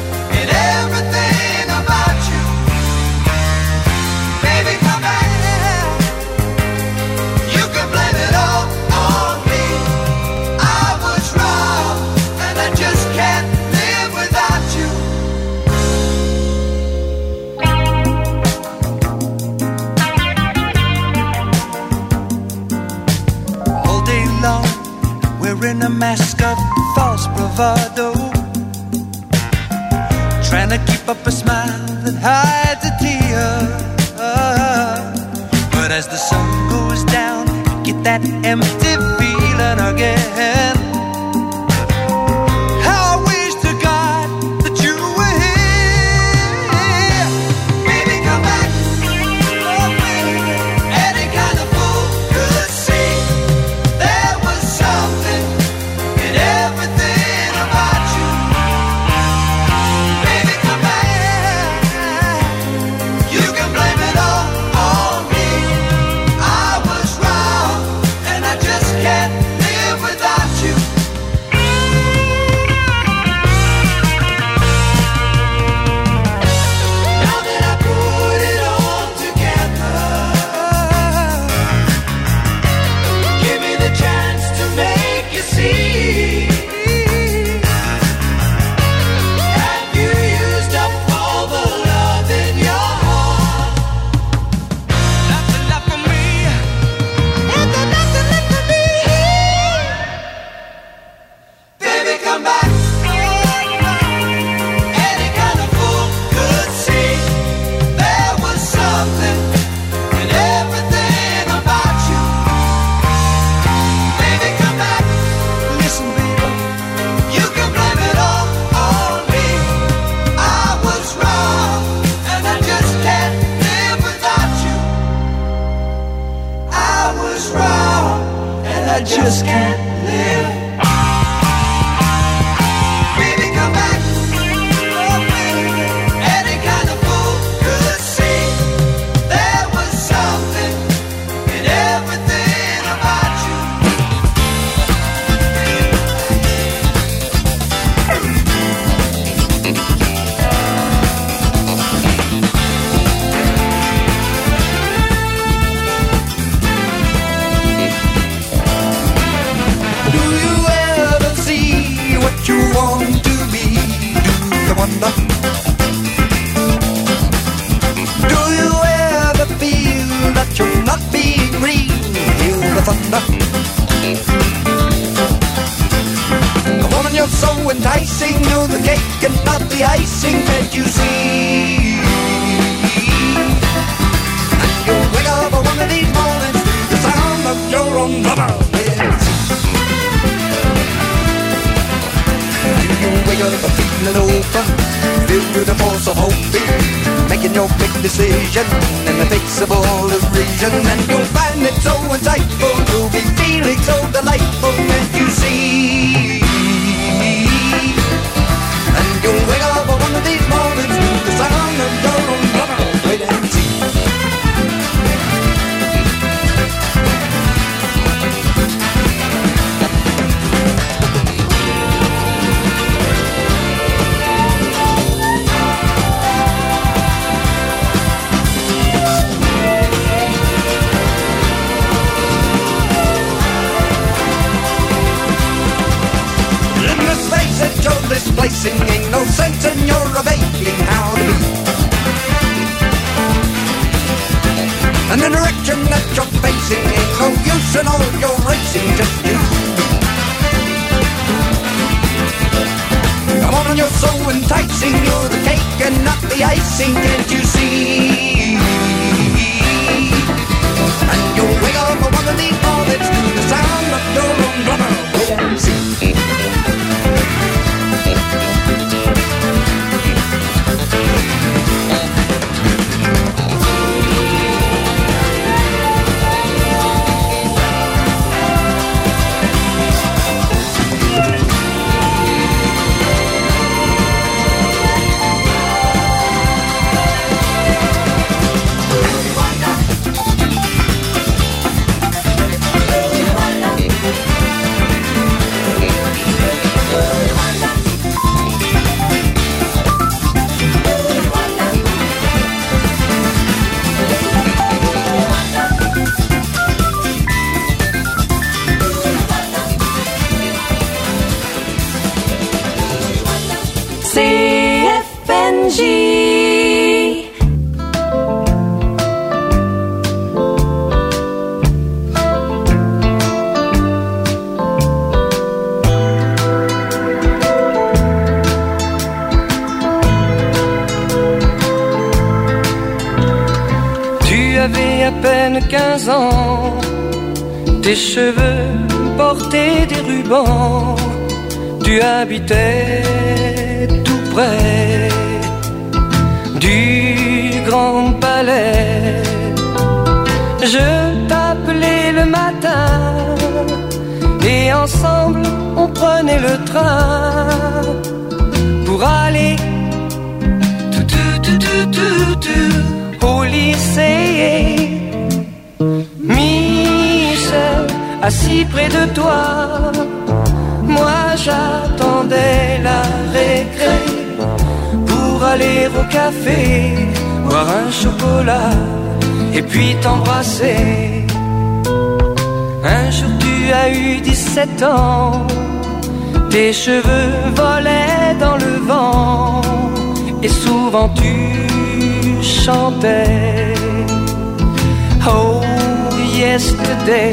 Speaker 14: wearing a mask of false bravado, trying to keep up a smile that hides a tear. But as the sun goes down, I get that empty feeling again. How I wish to God that you were here. Baby, come back. Oh, baby. Any kind of fool could see there was something in everything about you. Baby, come back. You can blame it all on me. I was wrong, and I just can't live without you. Now that I put it all together, give me the chance to make you see. Have you used up all the love in your heart? Nothing left for me. Is there nothing left for me? Baby, come back. Any kind of fool could see there was something in everything about you. Baby, come back. Listen, baby, you can blame it all on me. I was wrong, and I just can't live without you. I was wrong, and I just can't live. Baby, come back. Oh, baby. Any kind of fool could see there was something in everything about you. Do you ever see what you want to be? Do you wonder? Do you ever feel that you're not being real? Hear the thunder. Come on, you're so enticing. You're the cake and not the icing. Can't you see? And you'll wake up one of these mornings to the sound of your own mother. Yes. through the force of hoping, making your big decision in the face of all illusion. And you'll find it so insightful, you'll be feeling so delightful when you see. And you'll wake up on one of these mornings to the sound of your own brother. Wait and see. Displacing, ain't no sense in your evading how to be. And the direction that you're facing ain't no use in all your racing, just you. Come on, you're so enticing, you're the cake and not the icing, can't you see? And you'll wake up on one of these mornings to the sound of your own drummer. Wait and see.
Speaker 4: À peine 15 ans, tes cheveux portaient des rubans, tu habitais tout près du Grand Palais. Je t'appelais le matin et ensemble on prenait le train pour aller au lycée. Michel, assis près de toi, moi j'attendais la récré pour aller au café, boire un chocolat et puis t'embrasser. Un jour tu as eu 17 ans, tes cheveux volaient dans le vent et souvent tu chantais Oh Yesterday.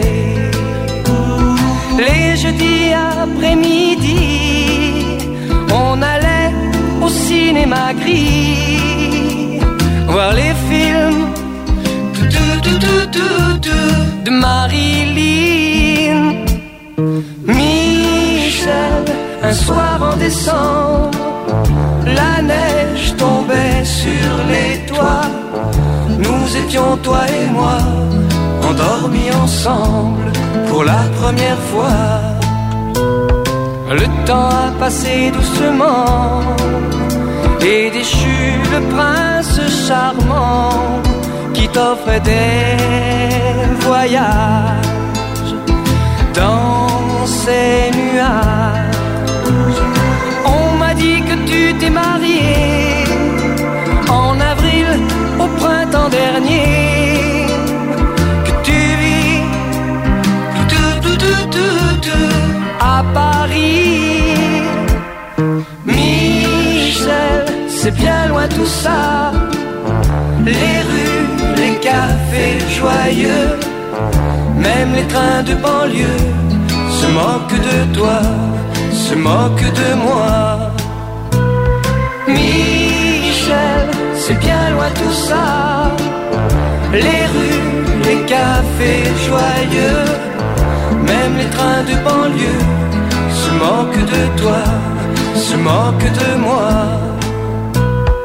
Speaker 4: Les jeudis après-midi, on allait au cinéma gris voir les films de Marilyn. Michel, un soir en décembre, la neige tombait sur les toits. Nous étions, toi et moi, endormis ensemble pour la première fois. Le temps a passé doucement et déchu le prince charmant qui t'offrait des voyages dans ces nuages. On m'a dit que tu t'es marié en avril au printemps dernier, que tu vis à Paris. Michel, c'est bien loin tout ça, les rues, les cafés joyeux, même les trains de banlieue se moquent de toi, se moquent de moi. Michel, c'est bien loin tout ça, les rues, les cafés joyeux, même les trains de banlieue se moquent de toi, se moquent de moi.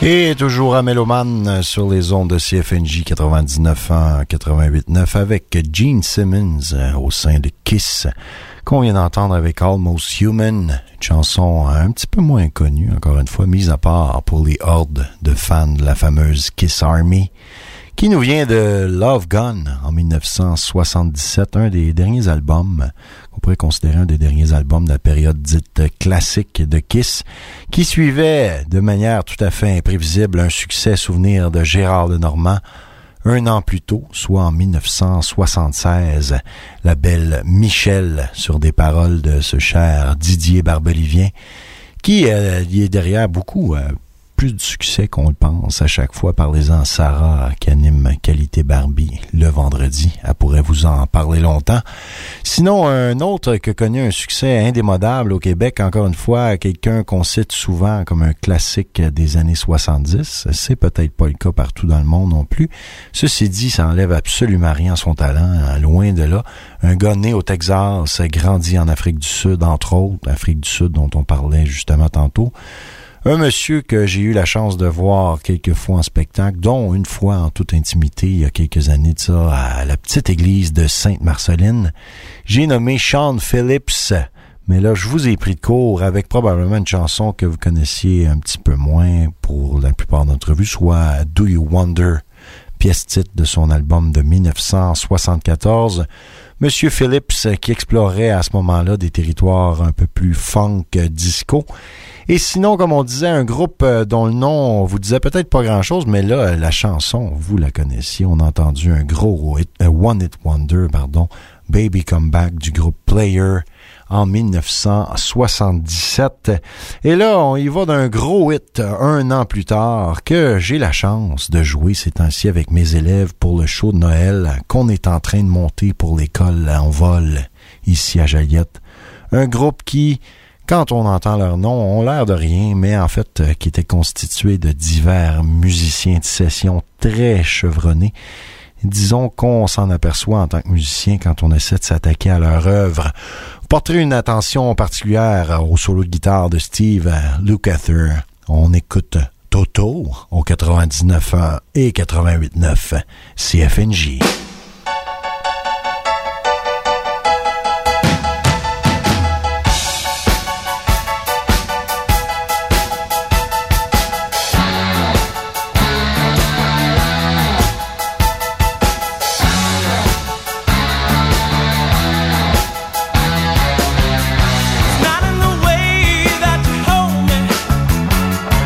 Speaker 1: Et toujours à Méloman sur les ondes de CFNJ 99.1, 88.9 avec Gene Simmons au sein de Kiss, qu'on vient d'entendre avec Almost Human, une chanson un petit peu moins connue, encore une fois, mise à part pour les hordes de fans de la fameuse Kiss Army, qui nous vient de Love Gun en 1977, un des derniers albums qu'on pourrait considérer un des derniers albums de la période dite classique de Kiss, qui suivait de manière tout à fait imprévisible un succès souvenir de Gérard Lenormand un an plus tôt, soit en 1976, la belle Michel sur des paroles de ce cher Didier Barbelivien, qui y est derrière beaucoup plus de succès qu'on le pense à chaque fois. Parlez-en Sarah qui anime Qualité Barbie le vendredi. Elle pourrait vous en parler longtemps. Sinon, un autre qui a connu un succès indémodable au Québec, encore une fois, quelqu'un qu'on cite souvent comme un classique des années 70. C'est peut-être pas le cas partout dans le monde non plus. Ceci dit, ça enlève absolument rien à son talent, loin de là. Un gars né au Texas, grandi en Afrique du Sud, entre autres, Afrique du Sud dont on parlait justement tantôt. Un monsieur que j'ai eu la chance de voir quelques fois en spectacle, dont une fois en toute intimité, il y a quelques années de ça, à la petite église de Sainte-Marceline. J'ai nommé Sean Phillips, mais là, je vous ai pris de court avec probablement une chanson que vous connaissiez un petit peu moins pour la plupart d'entre vous, soit Do You Wonder, pièce titre de son album de 1974. Monsieur Phillips qui explorait à ce moment-là des territoires un peu plus funk disco. Et sinon, comme on disait, un groupe dont le nom vous disait peut-être pas grand-chose, mais là, la chanson, vous la connaissiez. On a entendu un gros One Hit Wonder, Baby Come Back du groupe Player en 1977. Et là, on y va d'un gros hit un an plus tard que j'ai la chance de jouer ces temps-ci avec mes élèves pour le show de Noël qu'on est en train de monter pour l'école en vol ici à Joliette. Un groupe qui, quand on entend leur nom, ont l'air de rien, mais en fait, qui était constitué de divers musiciens de session très chevronnés. Disons qu'on s'en aperçoit en tant que musicien quand on essaie de s'attaquer à leur œuvre. Vous porterez une attention particulière au solo de guitare de Steve Lukather. On écoute Toto au 99.1 et 88.9 CFNJ.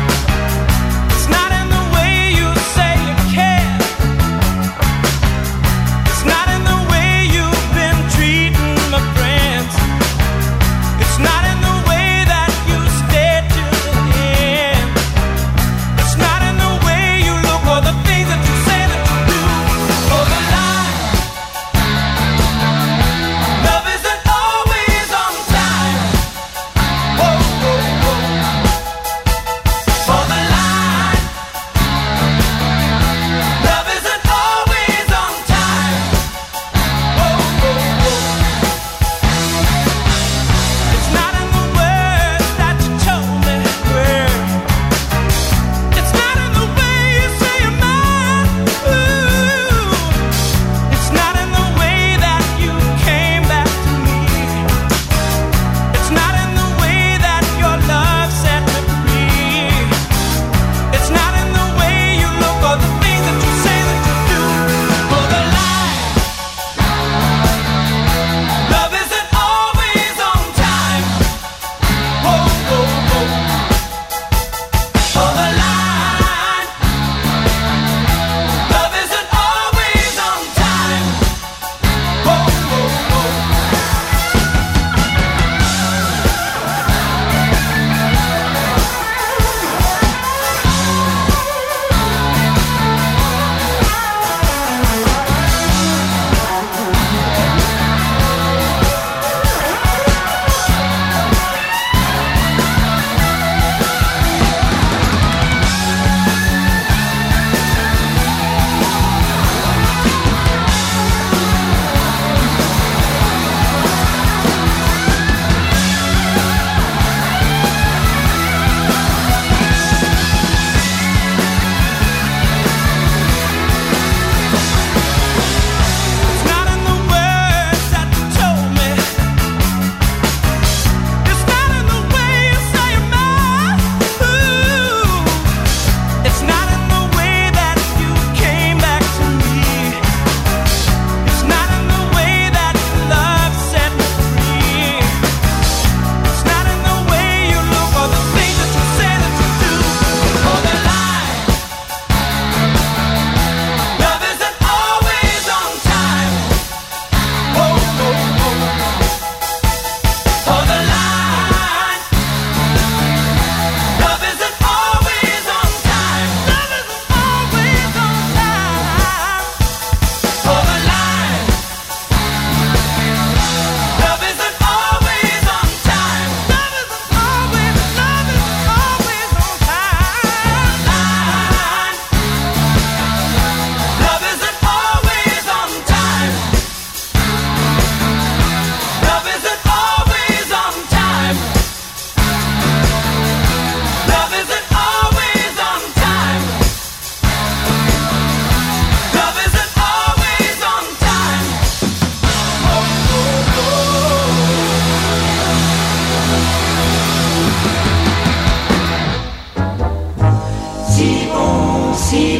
Speaker 3: It's not in the way you say you care.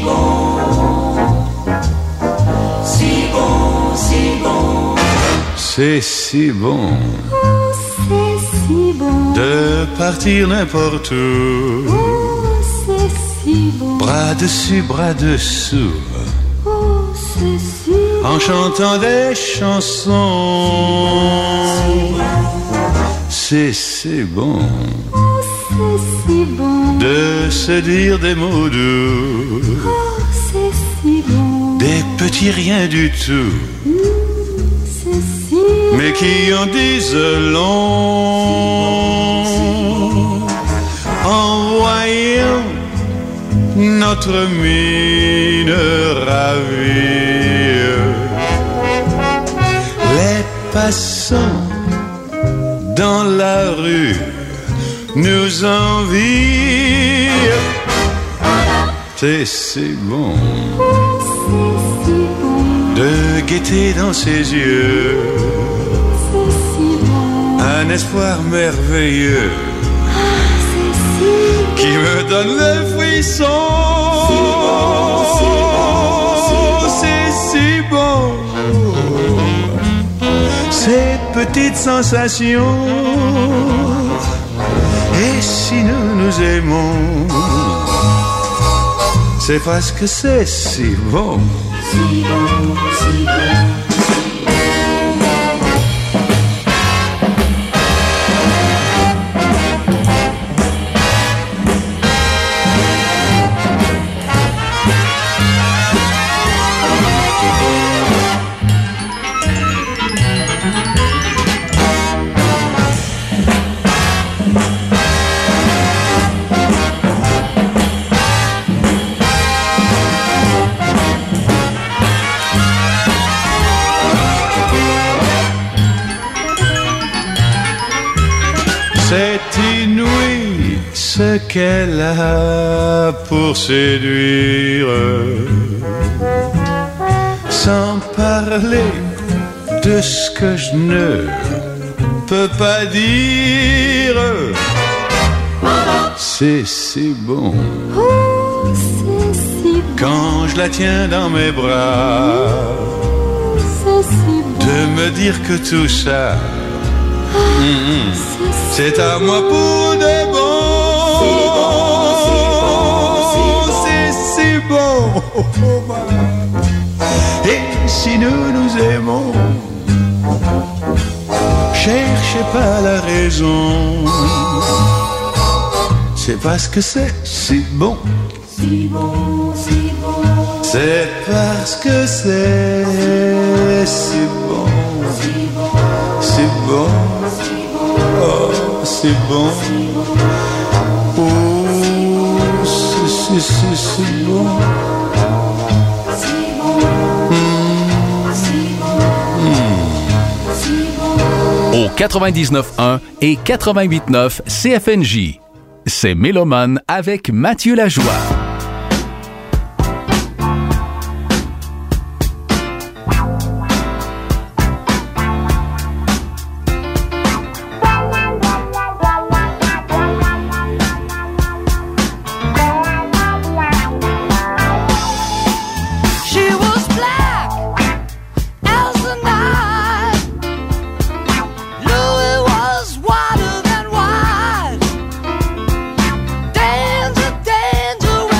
Speaker 15: C'est si bon,
Speaker 2: c'est si bon
Speaker 15: de partir n'importe où.
Speaker 2: C'est si bon,
Speaker 15: Bras dessus, bras dessous,
Speaker 2: c'est si
Speaker 15: en chantant des chansons. C'est si bon
Speaker 2: c'est si bon,
Speaker 15: de se dire des mots doux,
Speaker 2: c'est si bon,
Speaker 15: des petits riens du tout,
Speaker 2: c'est si
Speaker 15: mais qui en disent long. En voyant notre mine ravie, les passants dans la rue nous envient. C'est si bon de guetter dans ses yeux un espoir merveilleux qui me donne le frisson. C'est si bon, ces petites sensations. Et si nous nous aimons, c'est parce que c'est si bon. Si bon, si bon. C'est inouï ce qu'elle a pour séduire, sans parler de ce que je ne peux pas dire. C'est si bon quand je la tiens dans mes bras, de me dire que tout ça c'est à moi pour de bon. C'est si bon. Et si nous nous aimons, cherchez pas la raison. C'est parce que c'est si bon. Si bon, si bon. C'est parce que c'est si bon. Si bon. Si bon. Oh, c'est bon. Oh, c'est bon.
Speaker 5: Au 99.1 et 88.9 CFNJ. C'est Mélomane avec Mathieu Lajoie.
Speaker 2: Danger, danger.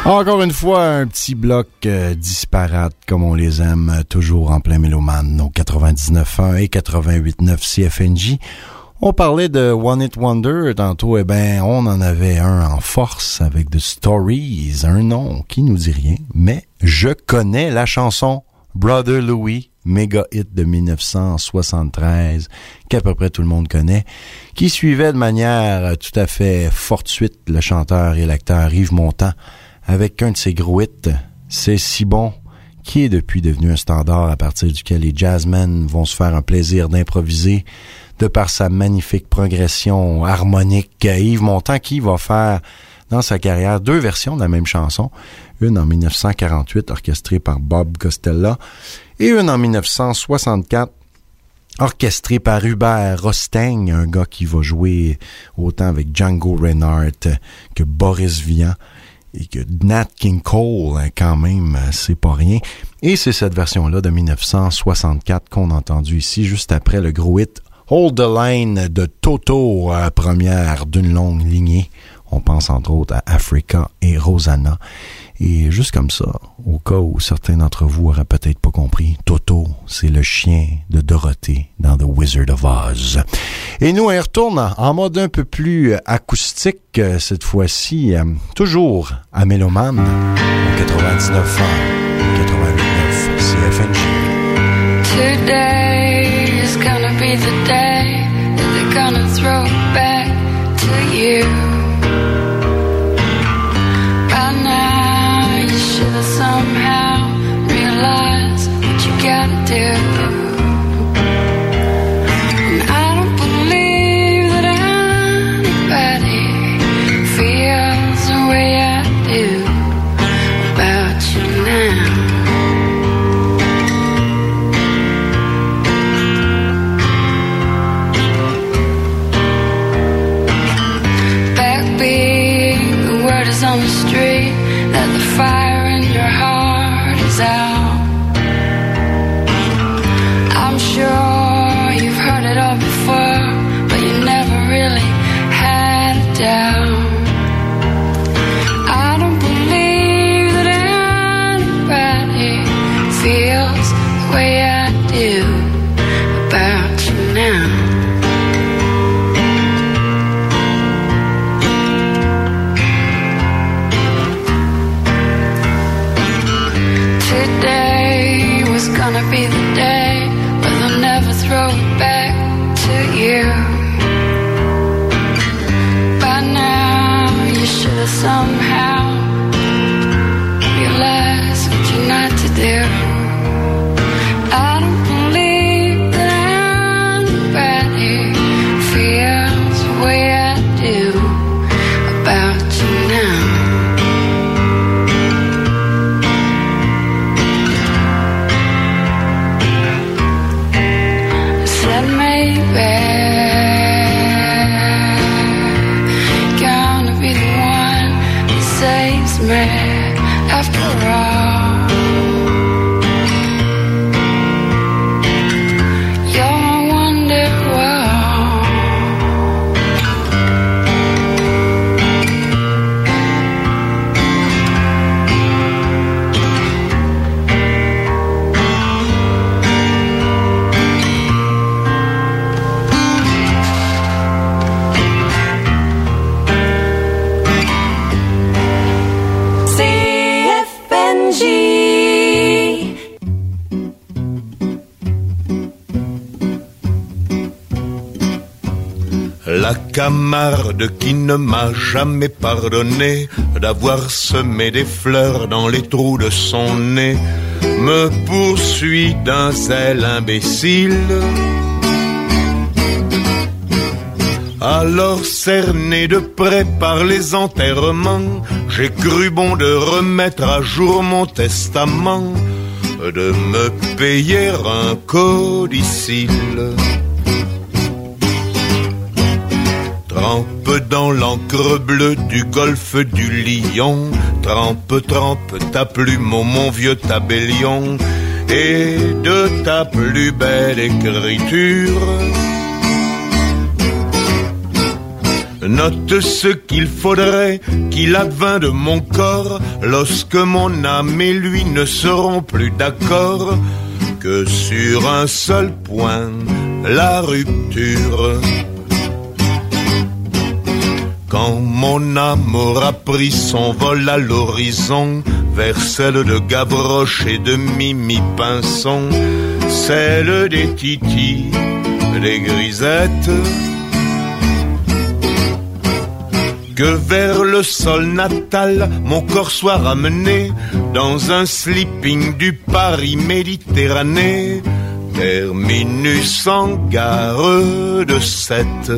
Speaker 1: Encore une fois, un petit bloc disparate, comme on les aime, toujours en plein mélomane, au 99.1 et 88.9 CFNJ. On parlait de One Hit Wonder tantôt, eh ben, on en avait un en force avec The Stories, un nom qui nous dit rien, mais je connais la chanson Brother Louie, méga hit de 1973, qu'à peu près tout le monde connaît, qui suivait de manière tout à fait fortuite le chanteur et l'acteur Yves Montand, avec un de ses gros hits, C'est si bon, qui est depuis devenu un standard à partir duquel les jazzmen vont se faire un plaisir d'improviser de par sa magnifique progression harmonique. Yves Montand qui va faire dans sa carrière 2 versions de la même chanson, une en 1948 orchestrée par Bob Costello et une en 1964 orchestrée par Hubert Rosteigne, un gars qui va jouer autant avec Django Reinhardt que Boris Vian et que Nat King Cole, quand même, c'est pas rien. Et c'est cette version-là de 1964 qu'on a entendue ici, juste après le gros hit Hold the Line de Toto, première d'une longue lignée. On pense entre autres à Africa et Rosanna. Et juste comme ça, au cas où certains d'entre vous auraient peut-être pas compris, Toto, c'est le chien de Dorothée dans The Wizard of Oz. Et nous, on y retourne en mode un peu plus acoustique, cette fois-ci, toujours à Mélomane, au 99 88.9 CFNJ.
Speaker 13: Today is gonna be the day that they're gonna throw it back to you. By now you should have somehow realized what you gotta do. And I don't believe that anybody feels the way I do about you now. On the street that the fire in your heart is out. I'm sure you've heard it all before, but you never really had a doubt. I don't believe that anybody feels the way I do about you now. Today was gonna be the day, but they'll never throw it back to you. By now you should have somehow realized what you're not to do. I don't believe that anybody feels the way I do about you now. After all, you're my wonderwall.
Speaker 15: La camarde qui ne m'a jamais pardonné d'avoir semé des fleurs dans les trous de son nez me poursuit d'un zèle imbécile. Alors cerné de près par les enterrements, j'ai cru bon de remettre à jour mon testament, de me payer un codicille. Trempe dans l'encre bleue du golfe du Lion, trempe, trempe ta plume ô mon vieux tabellion, et de ta plus belle écriture Note ce qu'il faudrait qu'il advint de mon corps lorsque mon âme et lui ne seront plus d'accord, que sur un seul point, la rupture. Quand mon âme aura pris son vol à l'horizon, vers celle de Gavroche et de Mimi Pinson, celle des Titi, des Grisettes, que vers le sol natal mon corps soit ramené dans un sleeping du Paris Méditerranée, terminus en gare de Sète.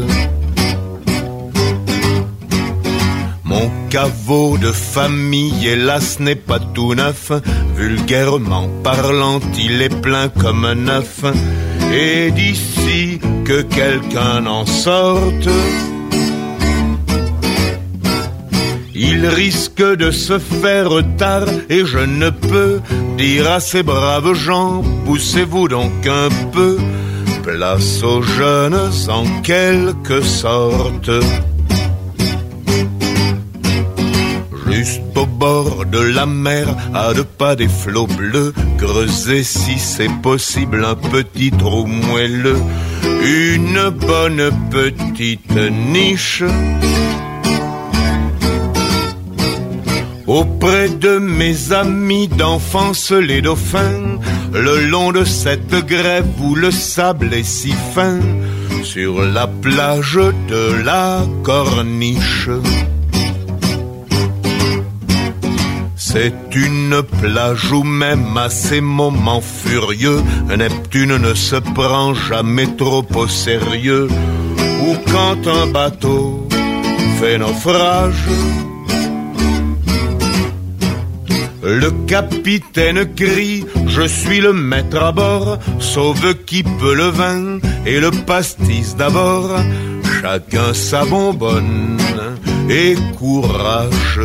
Speaker 15: Mon caveau de famille, hélas, n'est pas tout neuf. Vulgairement parlant, il est plein comme un œuf. Et d'ici que quelqu'un en sorte, il risque de se faire tard. Et je ne peux dire à ces braves gens, poussez-vous donc un peu, place aux jeunes en quelque sorte. Juste au bord de la mer, à 2 pas des flots bleus, creuser si c'est possible un petit trou moelleux, une bonne petite niche. Auprès de mes amis d'enfance les dauphins, le long de cette grève où le sable est si fin, sur la plage de la Corniche. C'est une plage où même à ces moments furieux, Neptune ne se prend jamais trop au sérieux, ou quand un bateau fait naufrage, le capitaine crie, je suis le maître à bord, sauve qui peut le vin et le pastis d'abord, chacun sa bonbonne et courage.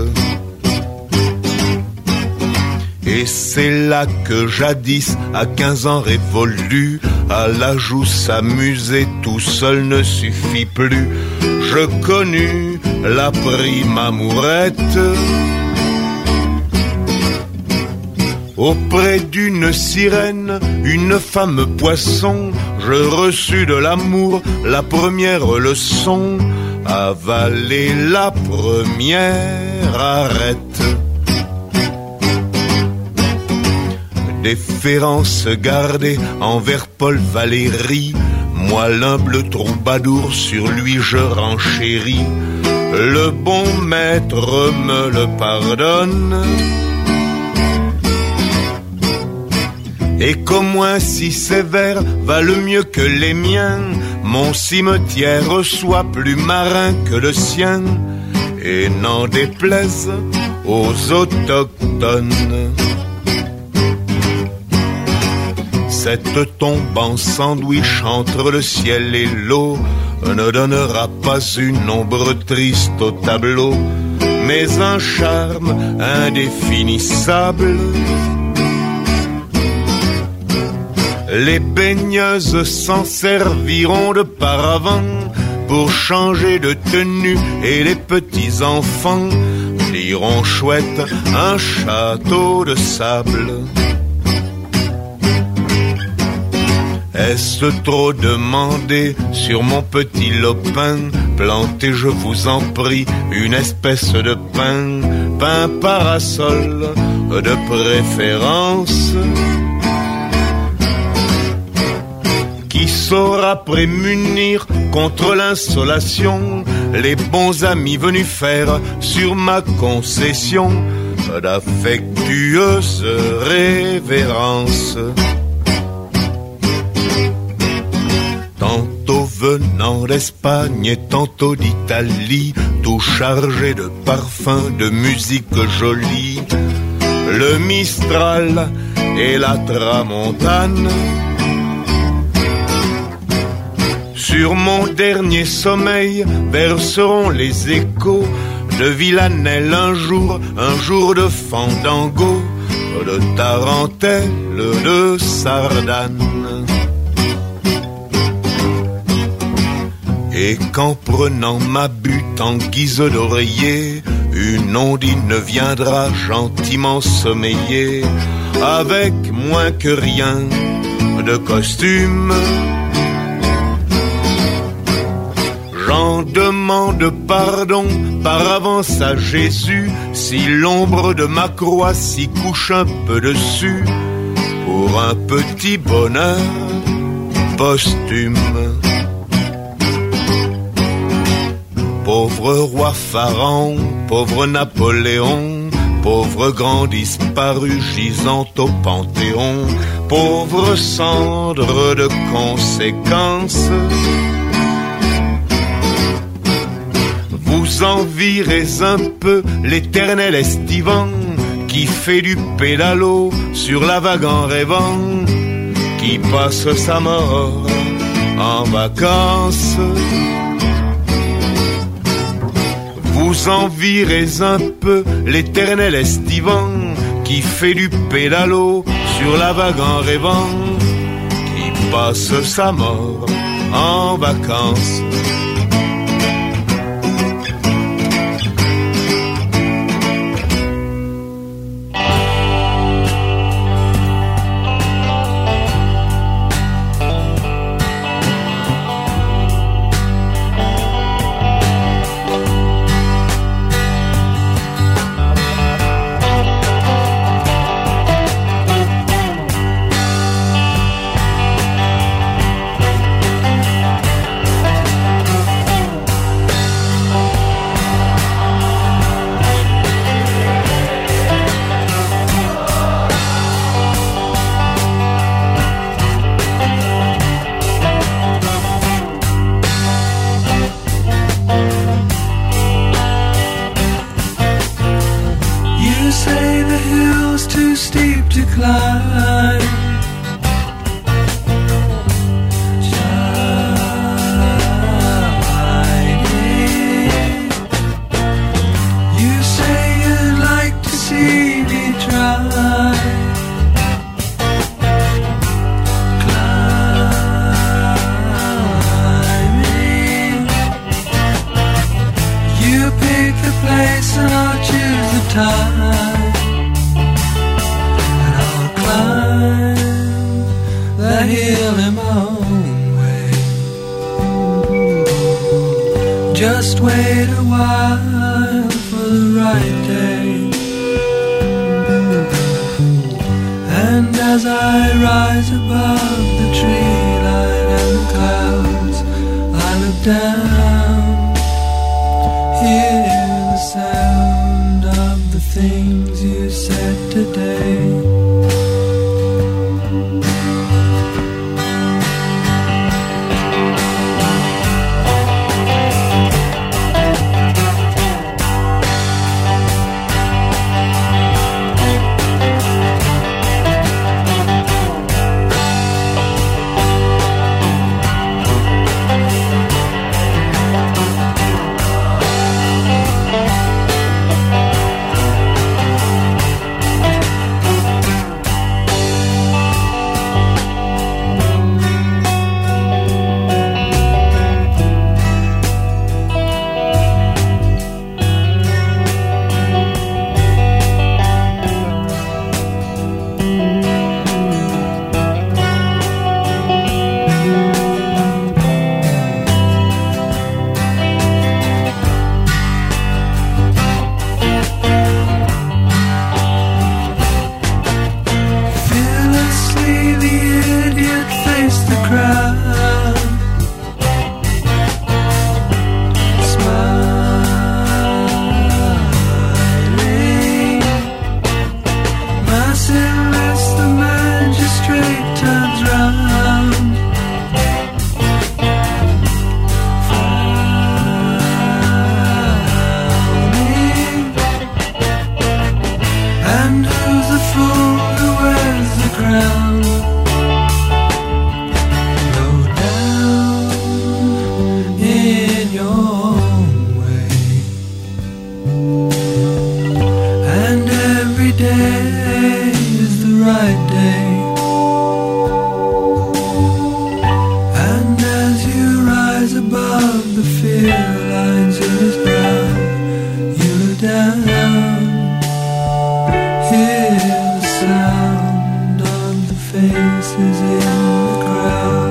Speaker 15: Et c'est là que jadis, à 15 ans révolus, à l'âge où s'amuser tout seul ne suffit plus, je connus la prime amourette. Auprès d'une sirène, une femme poisson, je reçus de l'amour la première leçon, avaler la première arête. Déférence gardée envers Paul Valéry, moi l'humble troubadour sur lui je renchéris, le bon maître me le pardonne. Et qu'au moins si sévère valent mieux que les miens, mon cimetière soit plus marin que le sien, et n'en déplaise aux autochtones. Cette tombe en sandwich entre le ciel et l'eau ne donnera pas une ombre triste au tableau, mais un charme indéfinissable. Les baigneuses s'en serviront de paravent pour changer de tenue et les petits enfants diront chouette un château de sable. Est-ce trop demandé sur mon petit lopin, plantez je vous en prie une espèce de pin, pin parasol de préférence, qui saura prémunir contre l'insolation les bons amis venus faire sur ma concession d'affectueuses révérences. Tantôt venant d'Espagne et tantôt d'Italie, tout chargé de parfums, de musique jolie, le Mistral et la Tramontane. Sur mon dernier sommeil verseront les échos de Villanelle un jour de fandango, de tarentelle, de sardane. Et qu'en prenant ma butte en guise d'oreiller, une ondine viendra gentiment sommeiller, avec moins que rien de costume. J'en demande pardon par avance à Jésus, si l'ombre de ma croix s'y couche un peu dessus, pour un petit bonheur posthume. Pauvre roi Pharaon, pauvre Napoléon, pauvre grand disparu gisant au Panthéon, pauvre cendre de conséquences. Vous envirez un peu l'éternel estivant, qui fait du pédalo sur la vague en rêvant, qui passe sa mort en vacances. Vous envirez un peu l'éternel estivant, qui fait du pédalo sur la vague en rêvant, qui passe sa mort en vacances.
Speaker 4: the fear lines in his brow. You look down, hear the sound of the faces in the crowd.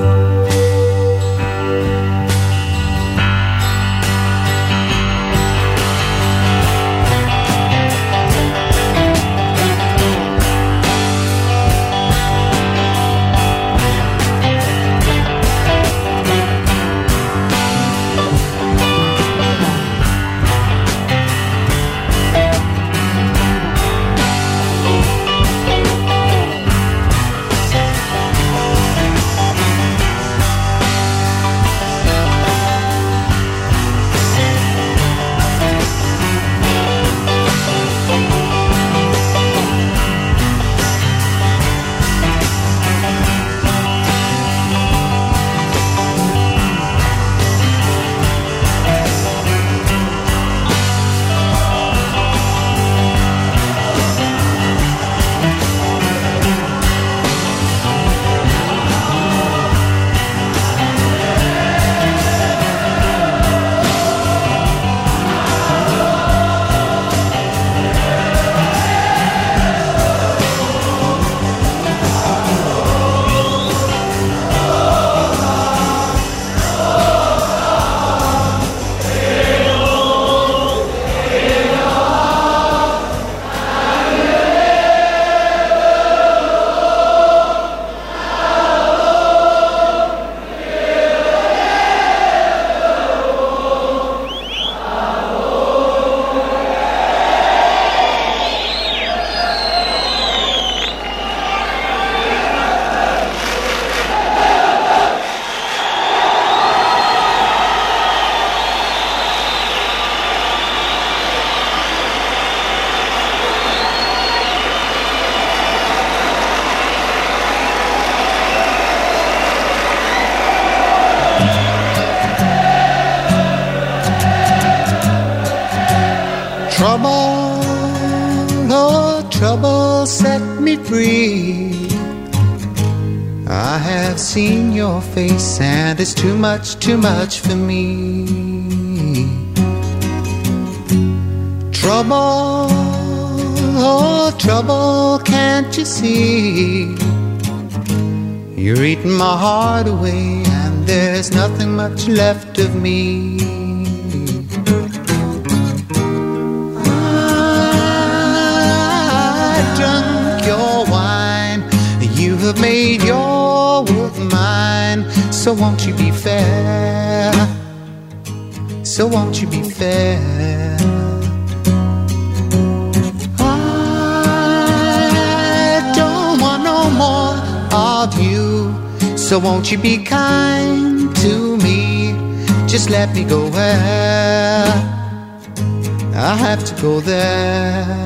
Speaker 8: Trouble, oh trouble, set me free. I have seen your face and it's too much for me. Trouble, oh trouble, can't you see? You're eating my heart away and there's nothing much left of me. Have made your world mine, so won't you be fair? So won't you be fair? I don't want no more of you, so won't you be kind to me? Just let me go where I have to go there.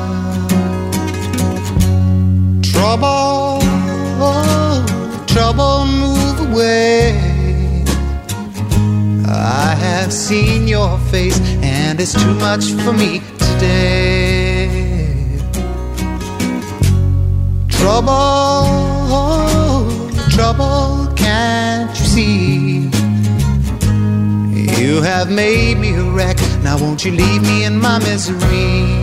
Speaker 8: Trouble, oh, trouble, move away. I have seen your face and it's too much for me today. Trouble, oh, trouble, can't you see? You have made me a wreck, now won't you leave me in my misery?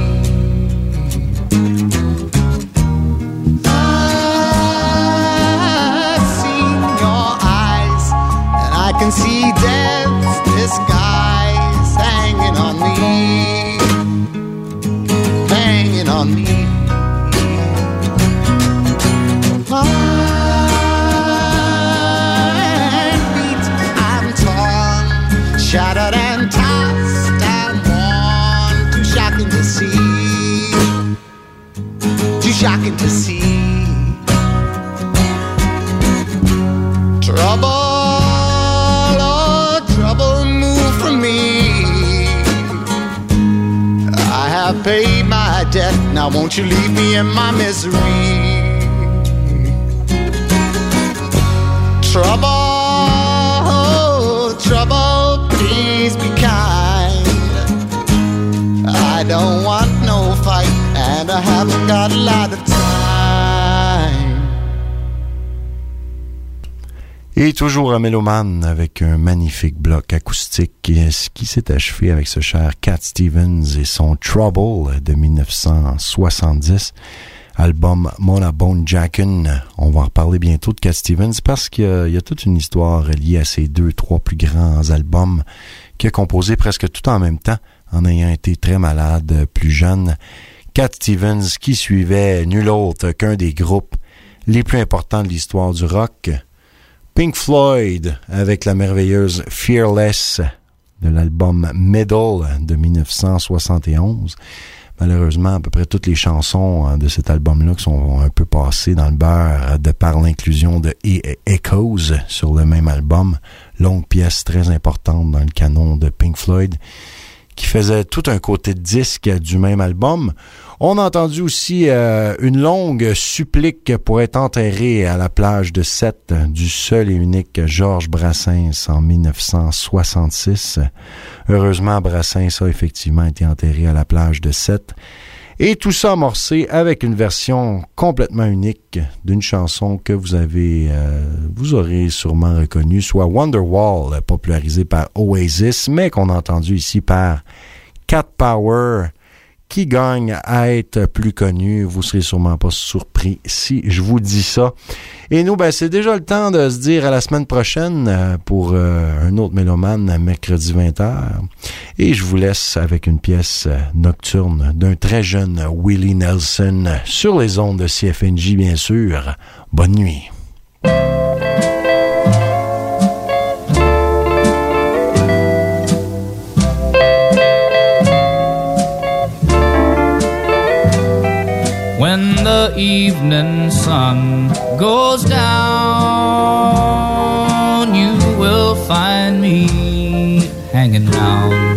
Speaker 8: I can see death's disguise hanging on me, hanging on me. My feet, I'm torn, shattered and tossed and worn. Too shocking to see, too shocking to see. Trouble, I paid my debt, now won't you leave me in my misery? Trouble, trouble, please be kind. I don't want no fight, and I haven't got a lot of time.
Speaker 1: Et toujours un mélomane avec un magnifique bloc acoustique qui s'est achevé avec ce cher Cat Stevens et son Trouble de 1970, album Mona Bone Jackin'. On va en reparler bientôt de Cat Stevens parce qu'il y a toute une histoire liée à ces 2-3 plus grands albums qu'il a composé presque tout en même temps en ayant été très malade plus jeune. Cat Stevens qui suivait nul autre qu'un des groupes les plus importants de l'histoire du rock, Pink Floyd, avec la merveilleuse Fearless de l'album Middle de 1971. Malheureusement, à peu près toutes les chansons de cet album-là qui sont un peu passées dans le beurre de par l'inclusion de Echoes sur le même album, longue pièce très importante dans le canon de Pink Floyd, qui faisait tout un côté de disque du même album. On a entendu aussi une longue supplique pour être enterré à la plage de Sète du seul et unique Georges Brassens en 1966. Heureusement, Brassens a effectivement été enterré à la plage de Sète. Et tout ça amorcé avec une version complètement unique d'une chanson que vous aurez sûrement reconnue, soit Wonderwall, popularisée par Oasis, mais qu'on a entendu ici par Cat Power, qui gagne à être plus connu. Vous serez sûrement pas surpris si je vous dis ça. Et nous, c'est déjà le temps de se dire à la semaine prochaine pour un autre mélomane, mercredi 20h. Et je vous laisse avec une pièce nocturne d'un très jeune Willie Nelson sur les ondes de CFNJ, bien sûr. Bonne nuit.
Speaker 16: When the evening sun goes down, you will find me hanging round.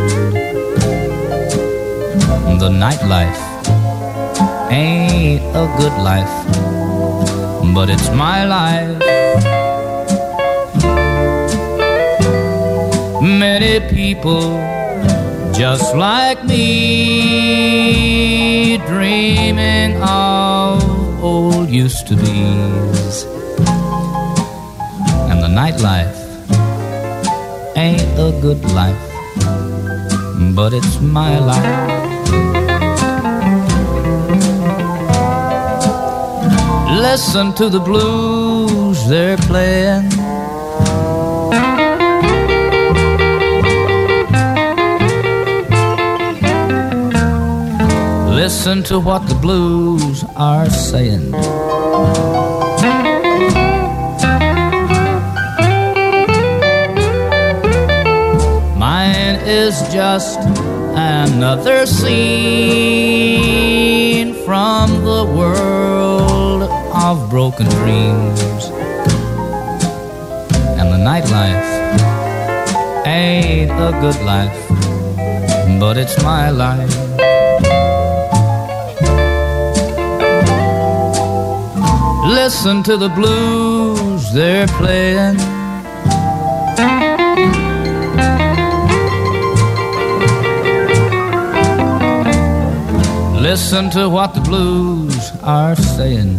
Speaker 16: The nightlife ain't a good life, but it's my life. Many people just like me, dreaming of old used-to-be's. And the nightlife ain't a good life, but it's my life. Listen to the blues they're playing. Listen to what the blues are saying. Mine is just another scene from the world of broken dreams. And the nightlife ain't a good life, but it's my life. Listen to the blues they're playing. Listen to what the blues are saying.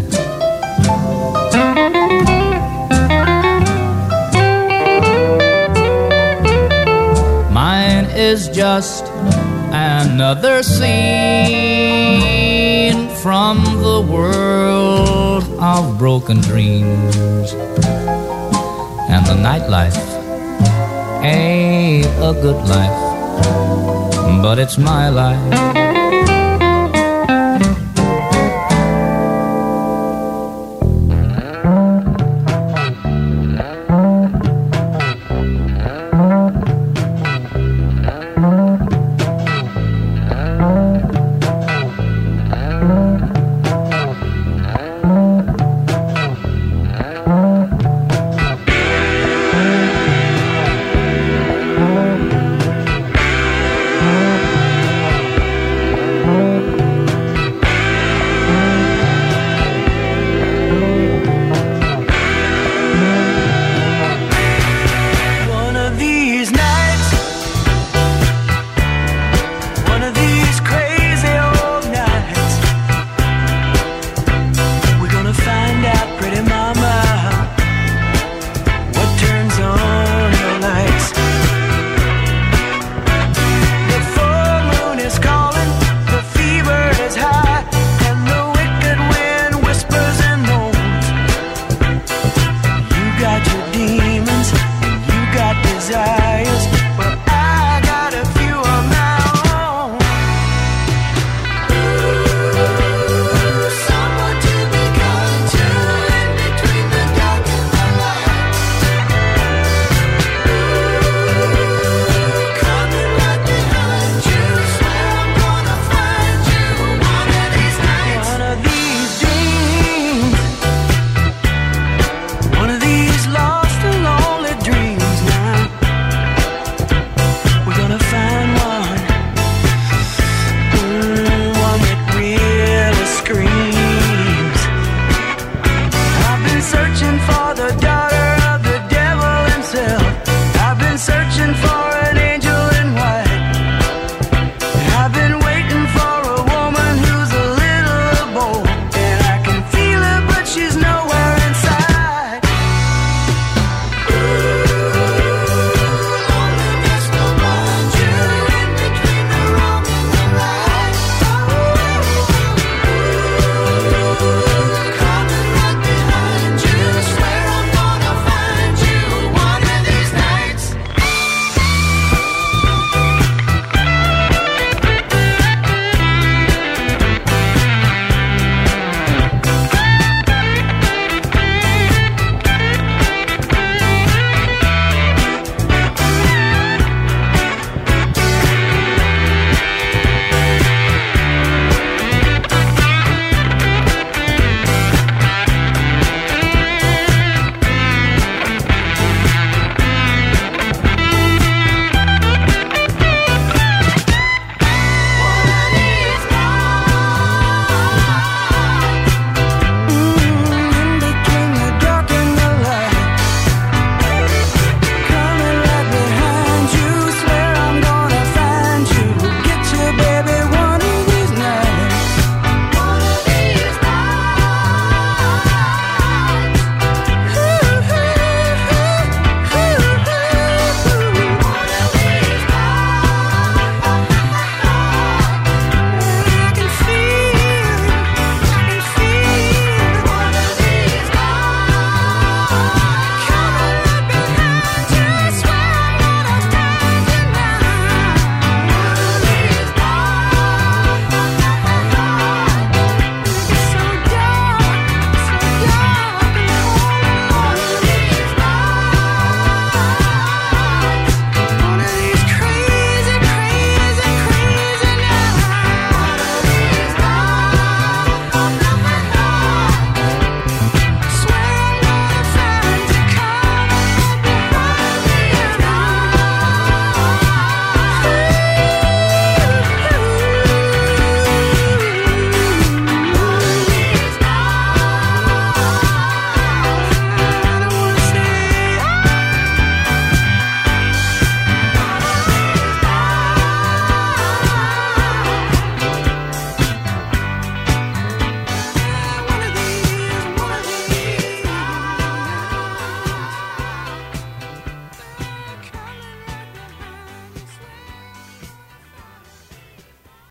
Speaker 16: Mine is just another scene from the world of broken dreams. And the nightlife ain't a good life, but it's my life.